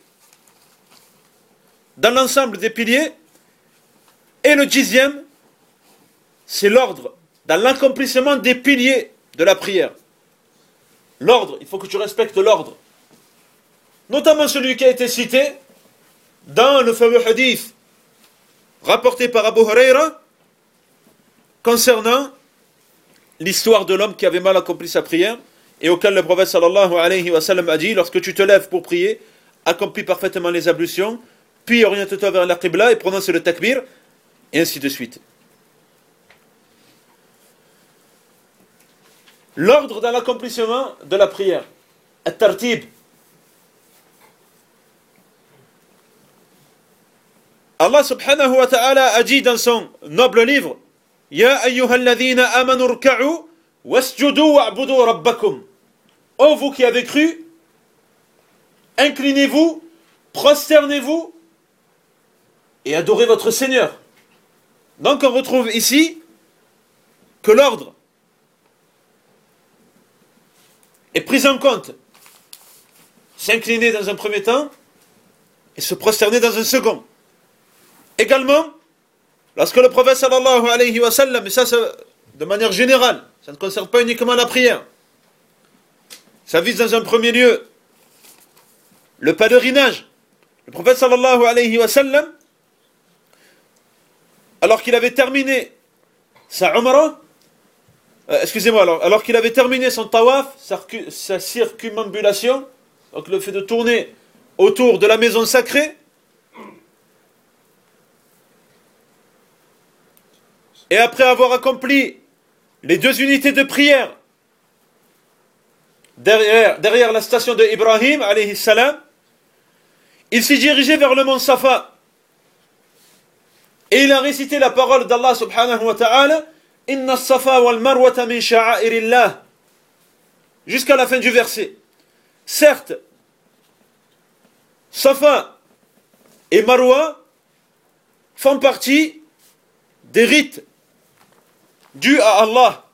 dans l'ensemble des piliers. Et le 10e, c'est l'ordre dans l'accomplissement des piliers de la prière. L'ordre, il faut que tu respectes l'ordre. Notamment celui qui a été cité dans le fameux hadith rapporté par Abu Huraira concernant l'histoire de l'homme qui avait mal accompli sa prière et auquel le prophète sallallahu alayhi wa sallam a dit: lorsque tu te lèves pour prier, accomplis parfaitement les ablutions, puis oriente-toi vers la qibla et prononce le takbir, et ainsi de suite. L'ordre dans l'accomplissement de la prière. At-tartib. Allah subhanahu wa ta'ala a dit dans son noble livre: Ya ayyuhalladhina amanu rka'u wasjudu wa'budu rabbakum. Ô vous qui avez cru, inclinez-vous, prosternez-vous et adorez votre Seigneur. Donc on retrouve ici que l'ordre est pris en compte. S'incliner dans un premier temps et se prosterner dans un second. Également, lorsque le prophète sallallahu alayhi wa sallam, et ça de manière générale, ça ne concerne pas uniquement la prière, ça vise dans un premier lieu le pèlerinage. Le prophète sallallahu alayhi wa sallam, alors qu'il avait terminé sa umrah, alors qu'il avait terminé son tawaf, sa circumambulation, donc le fait de tourner autour de la maison sacrée, et après avoir accompli les 2 unités de prière derrière la station de Ibrahim alayhi salam, il s'est dirigé vers le mont Safa et il a récité la parole d'Allah subhanahu wa ta'ala: Inna as-safa wal marwata min sha'airillah, jusqu'à la fin du verset. Certes, Safa et Marwa font partie des rites dus à Allah.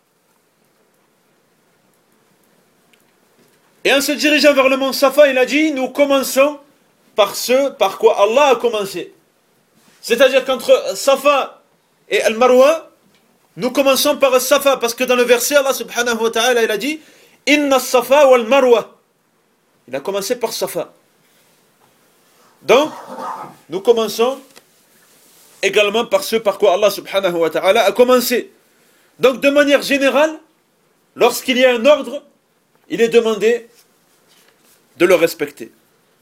Et en se dirigeant vers le mont Safa, il a dit, nous commençons par ce par quoi Allah a commencé. C'est-à-dire qu'entre Safa et Al-Marwa, nous commençons par Safa, parce que dans le verset, Allah subhanahu wa ta'ala, il a dit, Inna Safa wal Marwa. Il a commencé par Safa. Donc, nous commençons également par ce par quoi Allah subhanahu wa ta'ala a commencé. Donc, de manière générale, lorsqu'il y a un ordre, il est demandé de le respecter.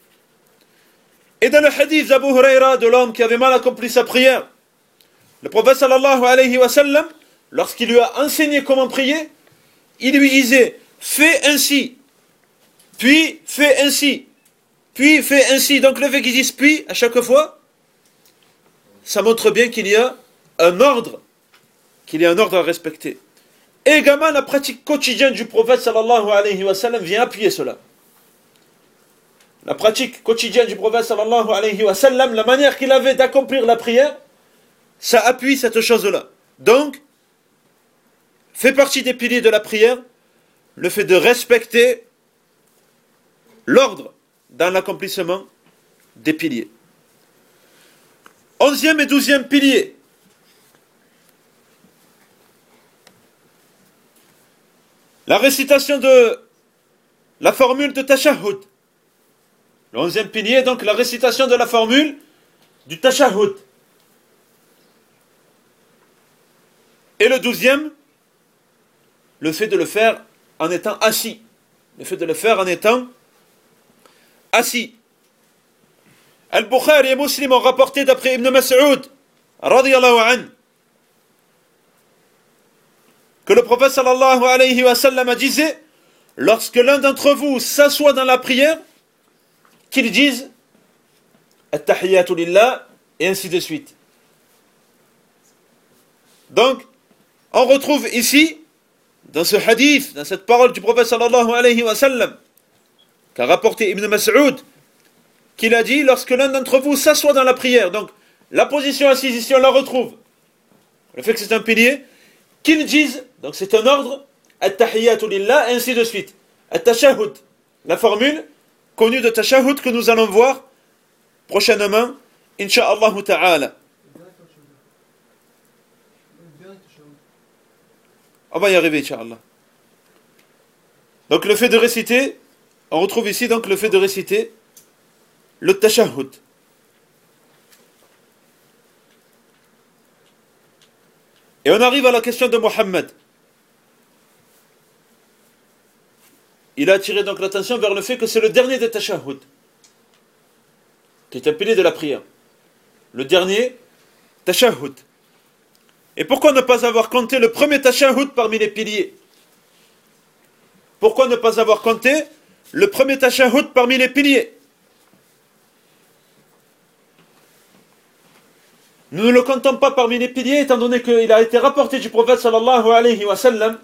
Et dans le hadith d'Abu Huraira, de l'homme qui avait mal accompli sa prière, le prophète sallallahu alayhi wa sallam, lorsqu'il lui a enseigné comment prier, il lui disait, fais ainsi, puis fais ainsi, puis fais ainsi. Donc le fait qu'ils disent puis à chaque fois, ça montre bien qu'il y a un ordre, à respecter. Et également la pratique quotidienne du prophète sallallahu alayhi wa sallam vient appuyer cela. La pratique quotidienne du prophète sallallahu alayhi wa sallam, la manière qu'il avait d'accomplir la prière, ça appuie cette chose-là. Donc, fait partie des piliers de la prière, le fait de respecter l'ordre dans l'accomplissement des piliers. 11e et 12e pilier. La récitation de la formule de Tashahhud. Le 11e pilier, donc la récitation de la formule du Tashahhud. Et le 12e, le fait de le faire en étant assis. Le fait de le faire en étant assis. Al-Bukhari et Muslim ont rapporté d'après Ibn Mas'ud, radiyallahu anhu, que le prophète sallallahu alayhi wa sallam disait, lorsque l'un d'entre vous s'assoit dans la prière, qu'il dise At-Tahiyyatu lillah, et ainsi de suite. Donc, on retrouve ici, dans ce hadith, dans cette parole du prophète sallallahu alayhi wa sallam, qu'a rapporté Ibn Mas'ud, qu'il a dit, lorsque l'un d'entre vous s'assoit dans la prière, donc la position assise ici on la retrouve, le fait que c'est un pilier, qu'il dise, donc c'est un ordre, At-Tahiyyatu lillah, et ainsi de suite. At-Tashahhud, la formule connue de Tashahhud que nous allons voir prochainement, Inch'Allah ta'ala. On va y arriver, Inch'Allah. Donc le fait de réciter, on retrouve ici donc le fait de réciter le Tashahhud. Et on arrive à la question de Mohammed. Il a attiré donc l'attention vers le fait que c'est le dernier des Tashahhud, qui est un pilier de la prière. Le dernier Tashahhud. Et pourquoi ne pas avoir compté le premier Tashahhud parmi les piliers? Pourquoi ne pas avoir compté le premier Tashahhud parmi les piliers? Nous ne le comptons pas parmi les piliers, étant donné qu'il a été rapporté du prophète sallallahu alayhi wa sallam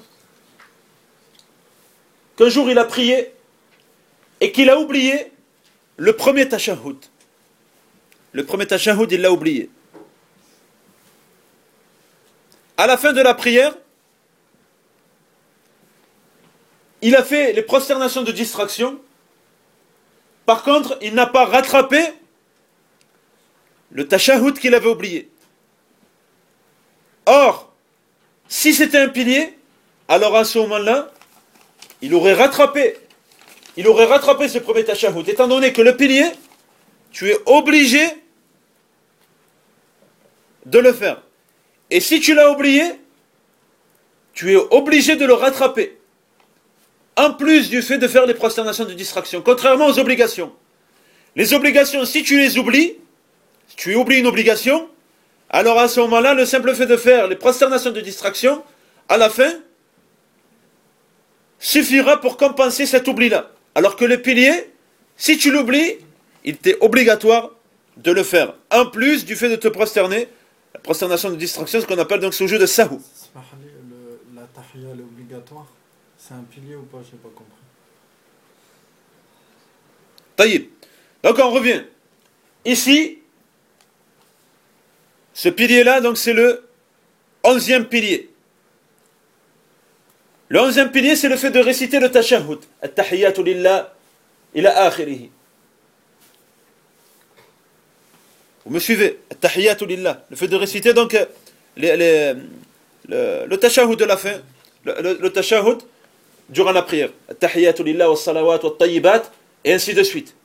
qu'un jour il a prié et qu'il a oublié le premier Tashahhud. Le premier Tashahhud, il l'a oublié. À la fin de la prière, il a fait les prosternations de distraction. Par contre, il n'a pas rattrapé le Tashahhud qu'il avait oublié. Or, si c'était un pilier, alors à ce moment-là, il aurait rattrapé ce premier Tashahhud. Étant donné que le pilier, tu es obligé de le faire. Et si tu l'as oublié, tu es obligé de le rattraper. En plus du fait de faire les prosternations de distraction. Contrairement aux obligations. Les obligations, si tu les oublies, si tu oublies une obligation, alors à ce moment-là, le simple fait de faire les prosternations de distraction, à la fin, suffira pour compenser cet oubli-là. Alors que le pilier, si tu l'oublies, il t'est obligatoire de le faire. En plus du fait de te prosterner, la prosternation de distraction, ce qu'on appelle donc ce jeu de sahou. La tahiyya, elle est obligatoire. C'est un pilier ou pas? Je n'ai pas compris. Taïb. Donc on revient. Ici, ce pilier-là, donc c'est le 11e pilier. Le 11e pilier, c'est le fait de réciter le tashahhud. At-tahiyyatu lillah ila akhirih. Vous me suivez? At-tahiyyatu lillah. Le fait de réciter donc le tashahhud de la fin. Le tashahhud durant la prière. At-tahiyyatu lillah wa salawat wa tayyibat. Et ainsi de suite.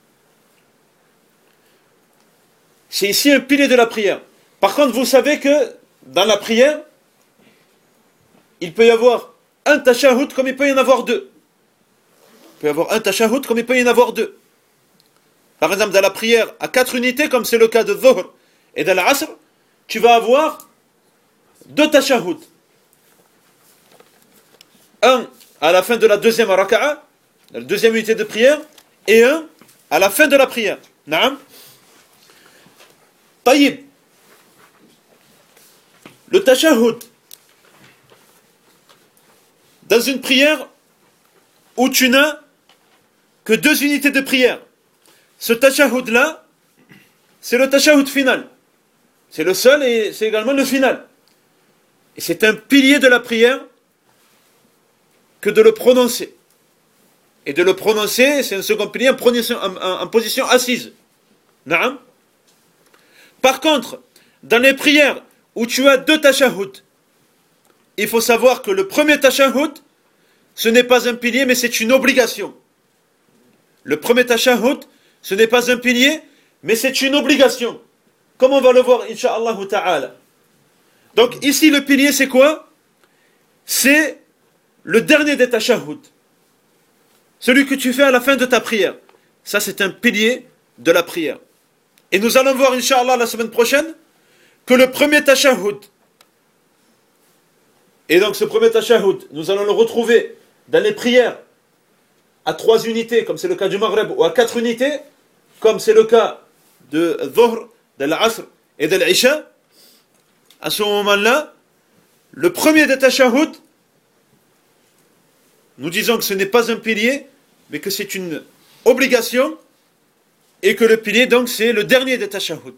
C'est ici un pilier de la prière. Par contre, vous savez que dans la prière, il peut y avoir un tashahhud comme il peut y en avoir deux. Il peut y avoir un tashahhud comme il peut y en avoir deux. Par exemple, dans la prière à 4 unités, comme c'est le cas de Dhuhr et de l'Asr, tu vas avoir 2 tashahhud. Un à la fin de la deuxième raka'a, la deuxième unité de prière, et un à la fin de la prière. Naam. Taïb. Le tashahhud dans une prière où tu n'as que 2 unités de prière. Ce tashahhud-là, c'est le tashahhud final. C'est le seul et c'est également le final. Et c'est un pilier de la prière que de le prononcer. Et de le prononcer, c'est un second pilier en position assise. Naam. Par contre, dans les prières où tu as 2 tashahhud, il faut savoir que le premier tashahhud, ce n'est pas un pilier, mais c'est une obligation. Le premier tashahhud, ce n'est pas un pilier, mais c'est une obligation. Comme on va le voir, incha'Allah ta'ala. Donc ici, le pilier, c'est quoi? C'est le dernier des tashahhud. Celui que tu fais à la fin de ta prière. Ça, c'est un pilier de la prière. Et nous allons voir, incha'Allah, la semaine prochaine, que le premier tashahhud, et donc ce premier tashahhud, nous allons le retrouver dans les prières à 3 unités, comme c'est le cas du Maghreb, ou à 4 unités, comme c'est le cas de Dhuhr, de l'Asr et de l'Isha. À ce moment-là, le premier des tashahhud, nous disons que ce n'est pas un pilier, mais que c'est une obligation, et que le pilier, donc, c'est le dernier des tashahhud.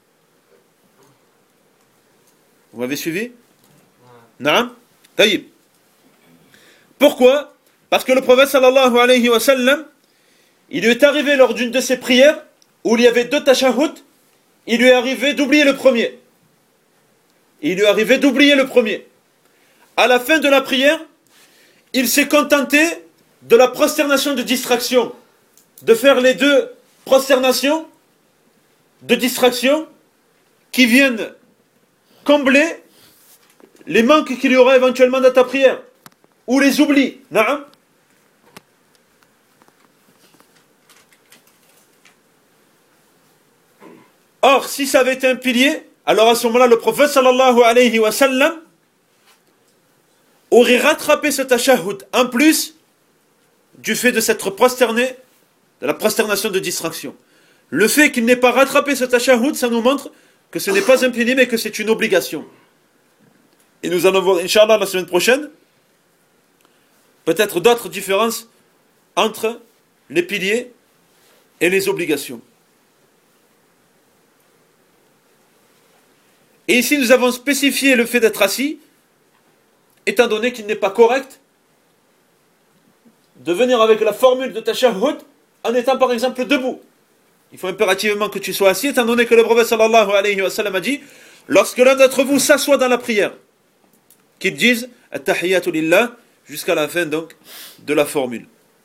Vous m'avez suivi? Naam? Taïb. Pourquoi? Parce que le prophète sallallahu alayhi wa sallam, il lui est arrivé lors d'une de ses prières, où il y avait 2 tashahhud, il lui est arrivé d'oublier le premier. Il lui est arrivé d'oublier le premier. À la fin de la prière, il s'est contenté de la prosternation de distraction, de faire les 2 prosternations de distraction qui viennent combler les manques qu'il y aura éventuellement dans ta prière, ou les oublis. Naam. Or, si ça avait été un pilier, alors à ce moment-là, le prophète sallallahu alayhi wa sallam aurait rattrapé ce tashahhud en plus du fait de s'être prosterné, de la prosternation de distraction. Le fait qu'il n'ait pas rattrapé ce tashahhud, ça nous montre que ce n'est pas un pilier, mais que c'est une obligation. Et nous allons voir, incha'Allah, la semaine prochaine, peut-être d'autres différences entre les piliers et les obligations. Et ici, nous avons spécifié le fait d'être assis, étant donné qu'il n'est pas correct de venir avec la formule de tashahhud en étant par exemple debout. Il faut impérativement que tu sois assis, étant donné que le prophète sallallahu alayhi wa sallam a dit, lorsque l'un d'entre vous s'assoit dans la prière, qu'il dise at-tahiyyatu lillah jusqu'à la fin donc de la formule.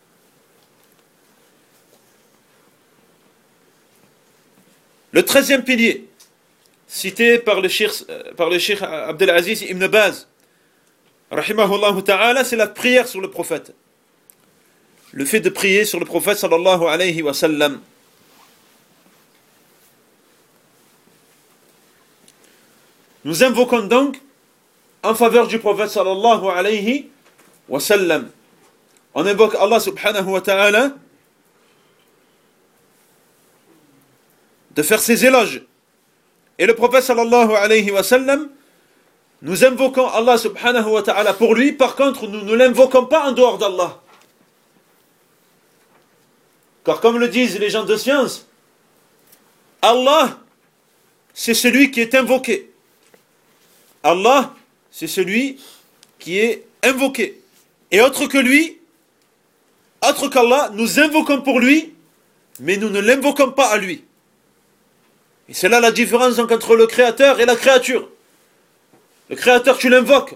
Le 13e pilier, cité par le cheikh Abdelaziz Ibn Baz, rahimahullah ta'ala, c'est la prière sur le prophète. Le fait de prier sur le prophète sallallahu alayhi wa sallam. Nous invoquons donc en faveur du prophète sallallahu alayhi wa sallam. On invoque Allah subhanahu wa ta'ala de faire ses éloges. Et le prophète sallallahu alayhi wa sallam, nous invoquons Allah subhanahu wa ta'ala pour lui, par contre nous ne l'invoquons pas en dehors d'Allah. Car comme le disent les gens de science, Allah, c'est celui qui est invoqué. Allah, c'est celui qui est invoqué. Et autre que lui, autre qu'Allah, nous invoquons pour lui, mais nous ne l'invoquons pas à lui. Et c'est là la différence donc, entre le créateur et la créature. Le créateur, tu l'invoques.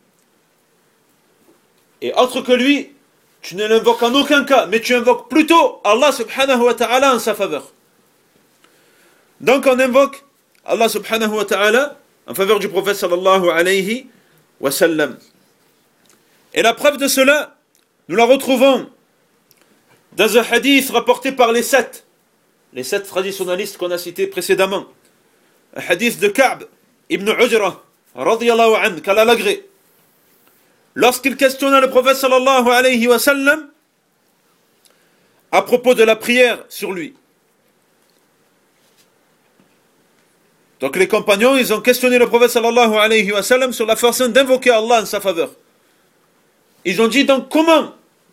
Et autre que lui, tu ne l'invoques en aucun cas, mais tu invoques plutôt Allah subhanahu wa ta'ala en sa faveur. Donc on invoque Allah subhanahu wa ta'ala en faveur du prophète sallallahu alayhi wa sallam. Et la preuve de cela, nous la retrouvons dans un hadith rapporté par les sept traditionalistes qu'on a cités précédemment. Un hadith de Ka'b ibn Ujra, radiyallahu anhu, qu'Allah l'agrée. Lorsqu'il questionna le prophète sallallahu alayhi wa sallam à propos de la prière sur lui. Donc les compagnons, ils ont questionné le prophète sallallahu alayhi wa sallam sur la façon d'invoquer Allah en sa faveur. Ils ont dit donc comment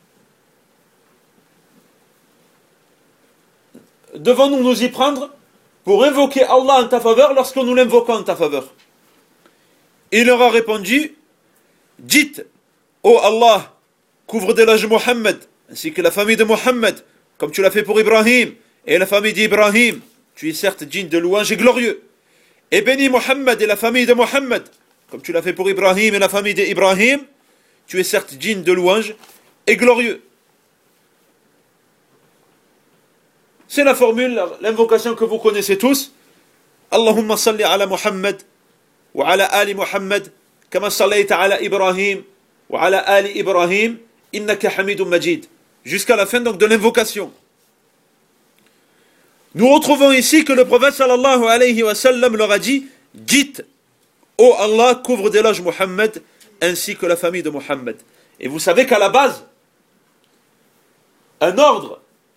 devons-nous nous y prendre pour invoquer Allah en ta faveur lorsque nous l'invoquons en ta faveur? Et il leur a répondu, dites, ô Allah, couvre de l'âge Mohammed, ainsi que la famille de Mohammed, comme tu l'as fait pour Ibrahim, et la famille d'Ibrahim, tu es certes digne de louange et glorieux. Et bénis Mohammed et la famille de Mohammed, comme tu l'as fait pour Ibrahim et la famille d'Ibrahim, tu es certes digne de louange et glorieux. C'est la formule, l'invocation que vous connaissez tous. Allahumma salli ala Muhammad wa ala ali Muhammad kama sallayta ala Ibrahim wa ala ali Ibrahim innaka hamidun majid. Jusqu'à la fin donc de l'invocation. Nous retrouvons ici que le prophète sallallahu alayhi wa sallam leur a dit, dites, ô Allah, couvre d'éloges Muhammad ainsi que la famille de Muhammad. Et vous savez qu'à la base, un ordre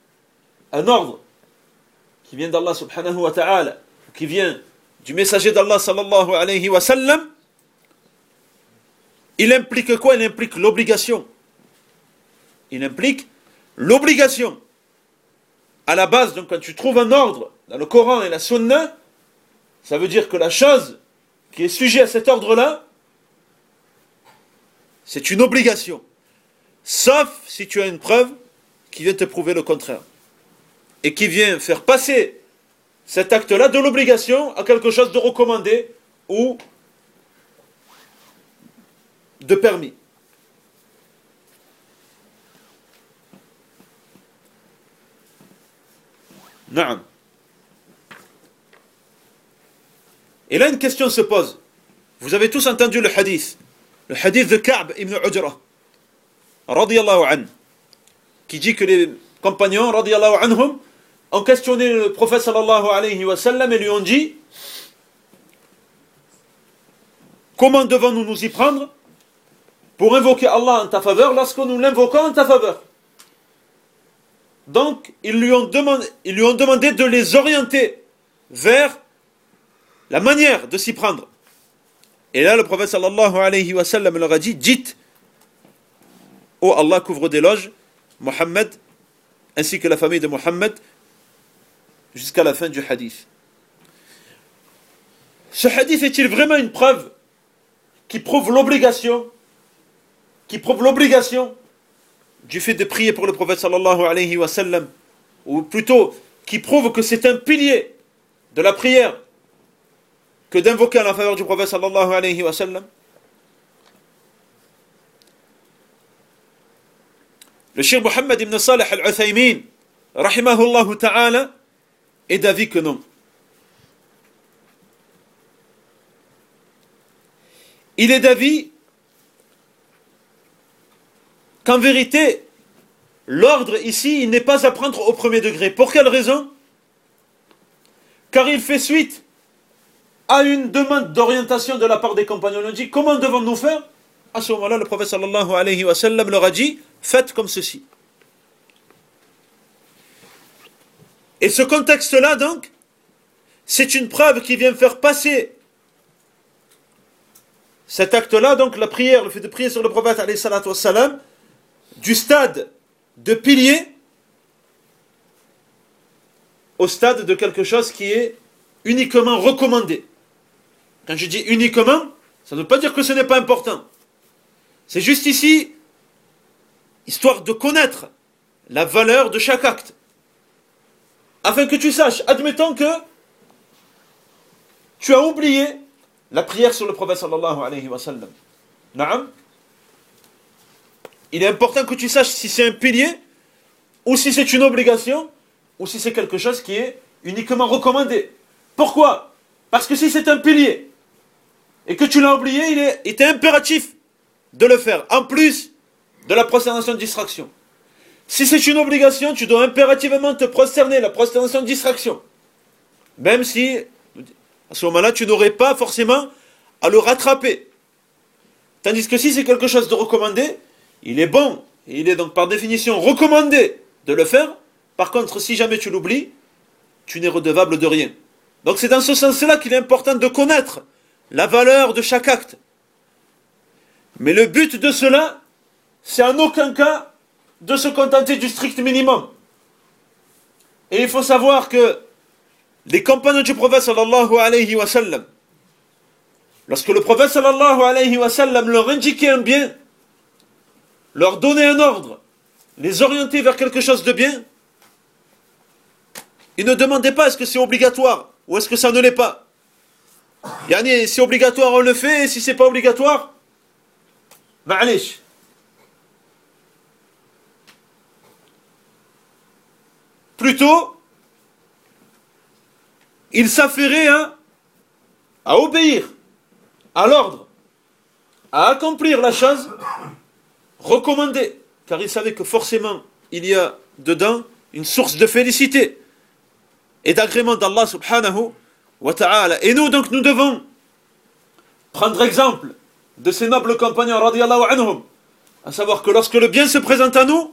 qui vient d'Allah subhanahu wa ta'ala, qui vient du messager d'Allah sallallahu alayhi wa sallam, il implique quoi? Il implique l'obligation. Il implique l'obligation. À la base, donc, quand tu trouves un ordre dans le Coran et la Sunna, ça veut dire que la chose qui est sujet à cet ordre-là, c'est une obligation. Sauf si tu as une preuve qui vient te prouver le contraire. Et qui vient faire passer cet acte-là de l'obligation à quelque chose de recommandé ou de permis. Naam. Et là, une question se pose. Vous avez tous entendu le hadith de Ka'b ibn Ujra, radiyallahu anhu, qui dit que les compagnons, radiyallahu anhum, ont questionné le prophète sallallahu alayhi wa sallam et lui ont dit, comment devons-nous nous y prendre pour invoquer Allah en ta faveur lorsque nous l'invoquons en ta faveur? Donc, ils lui ont demandé de les orienter vers la manière de s'y prendre. Et là, le prophète sallallahu alayhi wa sallam leur a dit, dites, ô Allah, couvre d'éloges Mohammed ainsi que la famille de Mohammed, jusqu'à la fin du hadith. Ce hadith est-il vraiment une preuve qui prouve l'obligation du fait de prier pour le prophète sallallahu alayhi wa sallam, ou plutôt qui prouve que c'est un pilier de la prière que d'invoquer en la faveur du prophète sallallahu alayhi wa sallam? Le cheikh Mohammed ibn Salih al-Uthaymin, rahimahullah ta'ala, est d'avis que non. Il est d'avis qu'en vérité, l'ordre ici, il n'est pas à prendre au premier degré. Pour quelle raison? Car il fait suite à une demande d'orientation de la part des compagnons. On dit, comment devons-nous faire? À ce moment-là, le prophète sallallahu alayhi wa sallam leur a dit, faites comme ceci. Et ce contexte-là, donc, c'est une preuve qui vient faire passer cet acte-là, donc la prière, le fait de prier sur le prophète alayhi salatu wassalam, du stade de pilier au stade de quelque chose qui est uniquement recommandé. Quand je dis uniquement, ça ne veut pas dire que ce n'est pas important. C'est juste ici, histoire de connaître la valeur de chaque acte. Afin que tu saches, admettons que tu as oublié la prière sur le prophète sallallahu alayhi wa sallam. Naam. Il est important que tu saches si c'est un pilier, ou si c'est une obligation, ou si c'est quelque chose qui est uniquement recommandé. Pourquoi? Parce que si c'est un pilier, et que tu l'as oublié, il est impératif de le faire, en plus de la prosternation de distraction. Si c'est une obligation, tu dois impérativement te prosterner, la prosternation de distraction. Même si, à ce moment-là, tu n'aurais pas forcément à le rattraper. Tandis que si c'est quelque chose de recommandé, il est bon, et il est donc par définition recommandé de le faire. Par contre, si jamais tu l'oublies, tu n'es redevable de rien. Donc c'est dans ce sens-là qu'il est important de connaître la valeur de chaque acte. Mais le but de cela, c'est en aucun cas de se contenter du strict minimum. Et il faut savoir que les compagnons du prophète sallallahu alayhi wa sallam, lorsque le prophète sallallahu alayhi wa sallam leur indiquait un bien, leur donnait un ordre, les orienter vers quelque chose de bien, ils ne demandaient pas est-ce que c'est obligatoire ou est-ce que ça ne l'est pas. Yani, si c'est obligatoire, on le fait, et si c'est pas obligatoire, ma'alish. Plutôt, il s'affairait à obéir à l'ordre, à accomplir la chose recommandée, car il savait que forcément il y a dedans une source de félicité et d'agrément d'Allah subhanahu wa ta'ala. Et nous donc nous devons prendre exemple de ces nobles compagnons radiyallahu anhum, à savoir que lorsque le bien se présente à nous,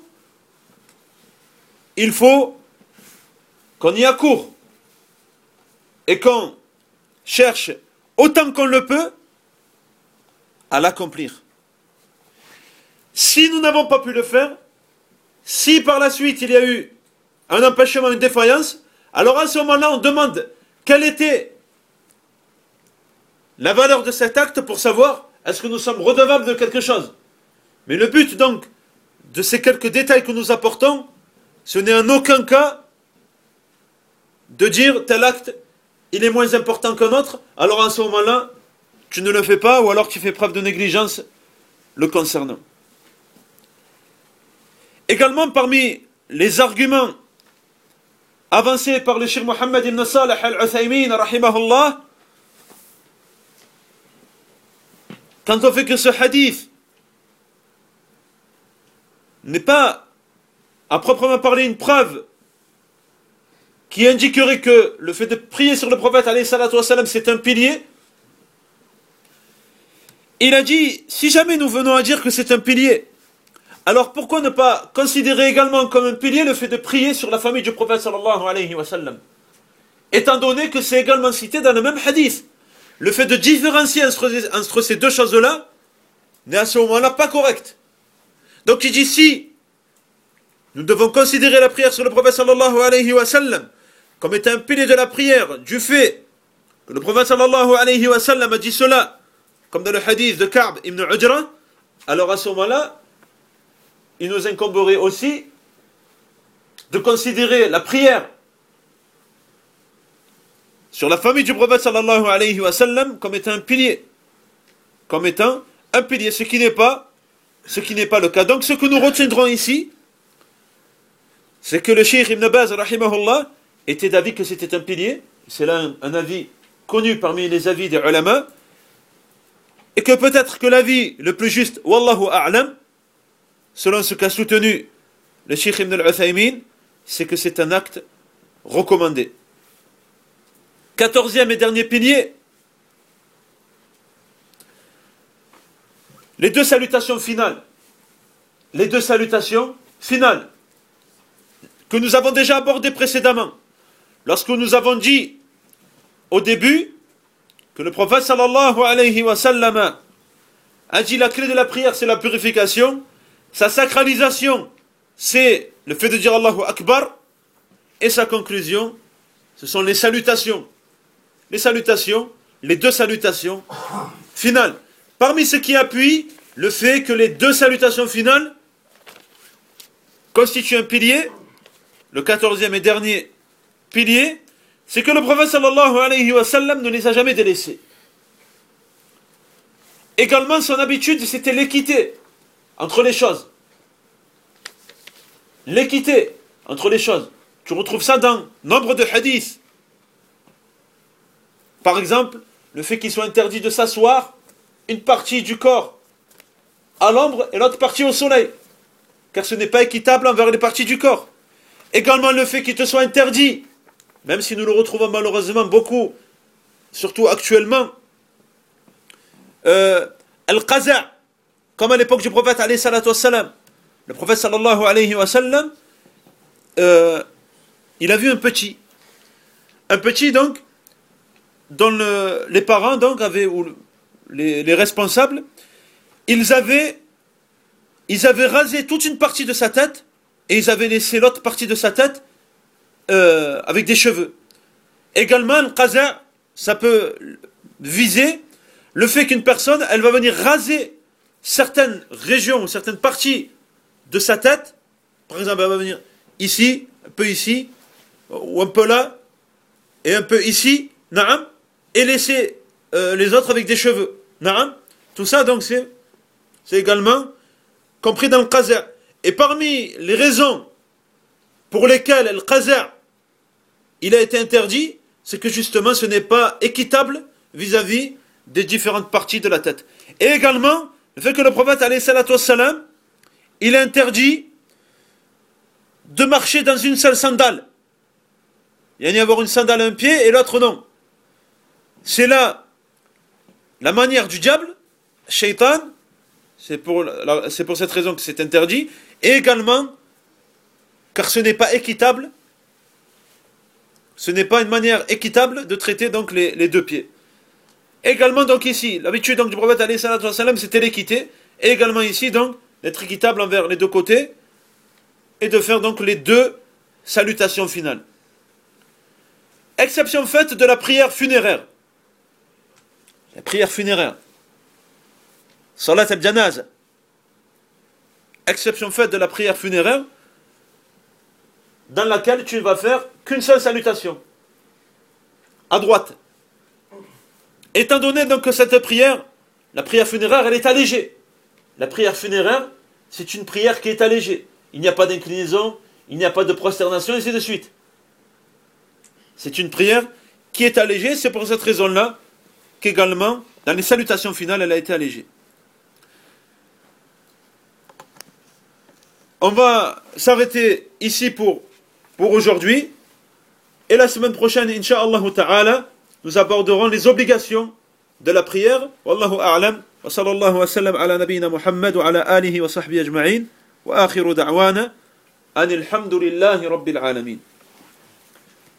il faut qu'on y accourt et qu'on cherche autant qu'on le peut à l'accomplir. Si nous n'avons pas pu le faire, si par la suite il y a eu un empêchement, une défaillance, alors à ce moment-là on demande quelle était la valeur de cet acte pour savoir est-ce que nous sommes redevables de quelque chose. Mais le but donc de ces quelques détails que nous apportons, ce n'est en aucun cas de dire tel acte il est moins important qu'un autre, alors à ce moment-là tu ne le fais pas, ou alors tu fais preuve de négligence le concernant. Également parmi les arguments avancés par le Cheikh Mohammed ibn Salih al-Uthaymin rahimahullah, quand on fait que ce hadith n'est pas à proprement parler une preuve qui indiquerait que le fait de prier sur le prophète alayhi salatu wassalam c'est un pilier, il a dit si jamais nous venons à dire que c'est un pilier, alors pourquoi ne pas considérer également comme un pilier le fait de prier sur la famille du prophète sallallahu alayhi wa sallam, étant donné que c'est également cité dans le même hadith. Le fait de différencier entre ces deux choses-là n'est à ce moment-là pas correct. Donc il dit si nous devons considérer la prière sur le prophète sallallahu alayhi wa sallam comme étant un pilier de la prière du fait que le prophète sallallahu alayhi wa sallam a dit cela, comme dans le hadith de Ka'b ibn Ujra, alors à ce moment-là, il nous incomberait aussi de considérer la prière sur la famille du prophète sallallahu alayhi wa sallam comme étant un pilier. Comme étant un pilier, ce qui n'est pas le cas. Donc ce que nous retiendrons ici, c'est que le Cheikh Ibn Baz rahimahullah était d'avis que c'était un pilier. C'est là un avis connu parmi les avis des ulama. Et que peut-être que l'avis le plus juste, wallahu a'lam, selon ce qu'a soutenu le Cheikh Ibn al-Uthaymin, c'est que c'est un acte recommandé. 14e et dernier pilier, les deux salutations finales. Les deux salutations finales que nous avons déjà abordées précédemment. Lorsque nous avons dit au début que le prophète sallallahu alayhi wa sallam a dit la clé de la prière c'est la purification, sa sacralisation c'est le fait de dire Allahu Akbar, et sa conclusion ce sont les salutations. Les salutations, les deux salutations finales. Parmi ce qui appuie le fait que les deux salutations finales constituent un pilier, le 14e et dernier pilier, c'est que le prophète sallallahu alayhi wa sallam ne les a jamais délaissés. Également, son habitude, c'était l'équité entre les choses. L'équité entre les choses. Tu retrouves ça dans nombre de hadiths. Par exemple, le fait qu'il soit interdit de s'asseoir une partie du corps à l'ombre et l'autre partie au soleil. Car ce n'est pas équitable envers les parties du corps. Également le fait qu'il te soit interdit, même si nous le retrouvons malheureusement beaucoup, surtout actuellement, al-qaza', comme à l'époque du prophète alayhi salatu wassalam. Le prophète sallallahu alayhi wa sallam, il a vu un petit donc, dont les parents donc avaient, ou les responsables, ils avaient rasé toute une partie de sa tête et ils avaient laissé l'autre partie de sa tête avec des cheveux. Également, le qaza', ça peut viser le fait qu'une personne, elle va venir raser certaines régions ou certaines parties de sa tête. Par exemple, elle va venir ici, un peu ici, ou un peu là, et un peu ici, na'am, et laisser les autres avec des cheveux. Na'am. Tout ça, donc, c'est également compris dans le qaza'. Et parmi les raisons pour lesquelles le qaza' il a été interdit, c'est que justement, ce n'est pas équitable vis-à-vis des différentes parties de la tête. Et également, le fait que le prophète, alayhi salatu wassalam, il a interdit de marcher dans une seule sandale. Il y a avoir une sandale à un pied et l'autre non. C'est là la manière du diable, shaitan, c'est pour cette raison que c'est interdit, et également, car ce n'est pas équitable, ce n'est pas une manière équitable de traiter donc les deux pieds. Également donc ici, l'habitude donc du prophète alayhi salatu wassalam, c'était l'équité, et également ici donc, d'être équitable envers les deux côtés, et de faire donc les deux salutations finales. Exception faite de la prière funéraire. La prière funéraire. Salat al-janaz. Exception faite de la prière funéraire, dans laquelle tu ne vas faire qu'une seule salutation. À droite. Étant donné donc que cette prière, la prière funéraire, elle est allégée. La prière funéraire, c'est une prière qui est allégée. Il n'y a pas d'inclinaison, il n'y a pas de prosternation, et ainsi de suite. C'est une prière qui est allégée, c'est pour cette raison-là qu'également, dans les salutations finales, elle a été allégée. On va s'arrêter ici pour aujourd'hui. Et la semaine prochaine, Inch'Allah ta'ala, nous aborderons les obligations de la prière. Wallahu a'lam. Wa sallallahu wa sallam ala nabiyyina Muhammad wa ala alihi wa sahbihi ajma'in. Wa akhiru da'wana. Anil hamdulillahi rabbil alamin.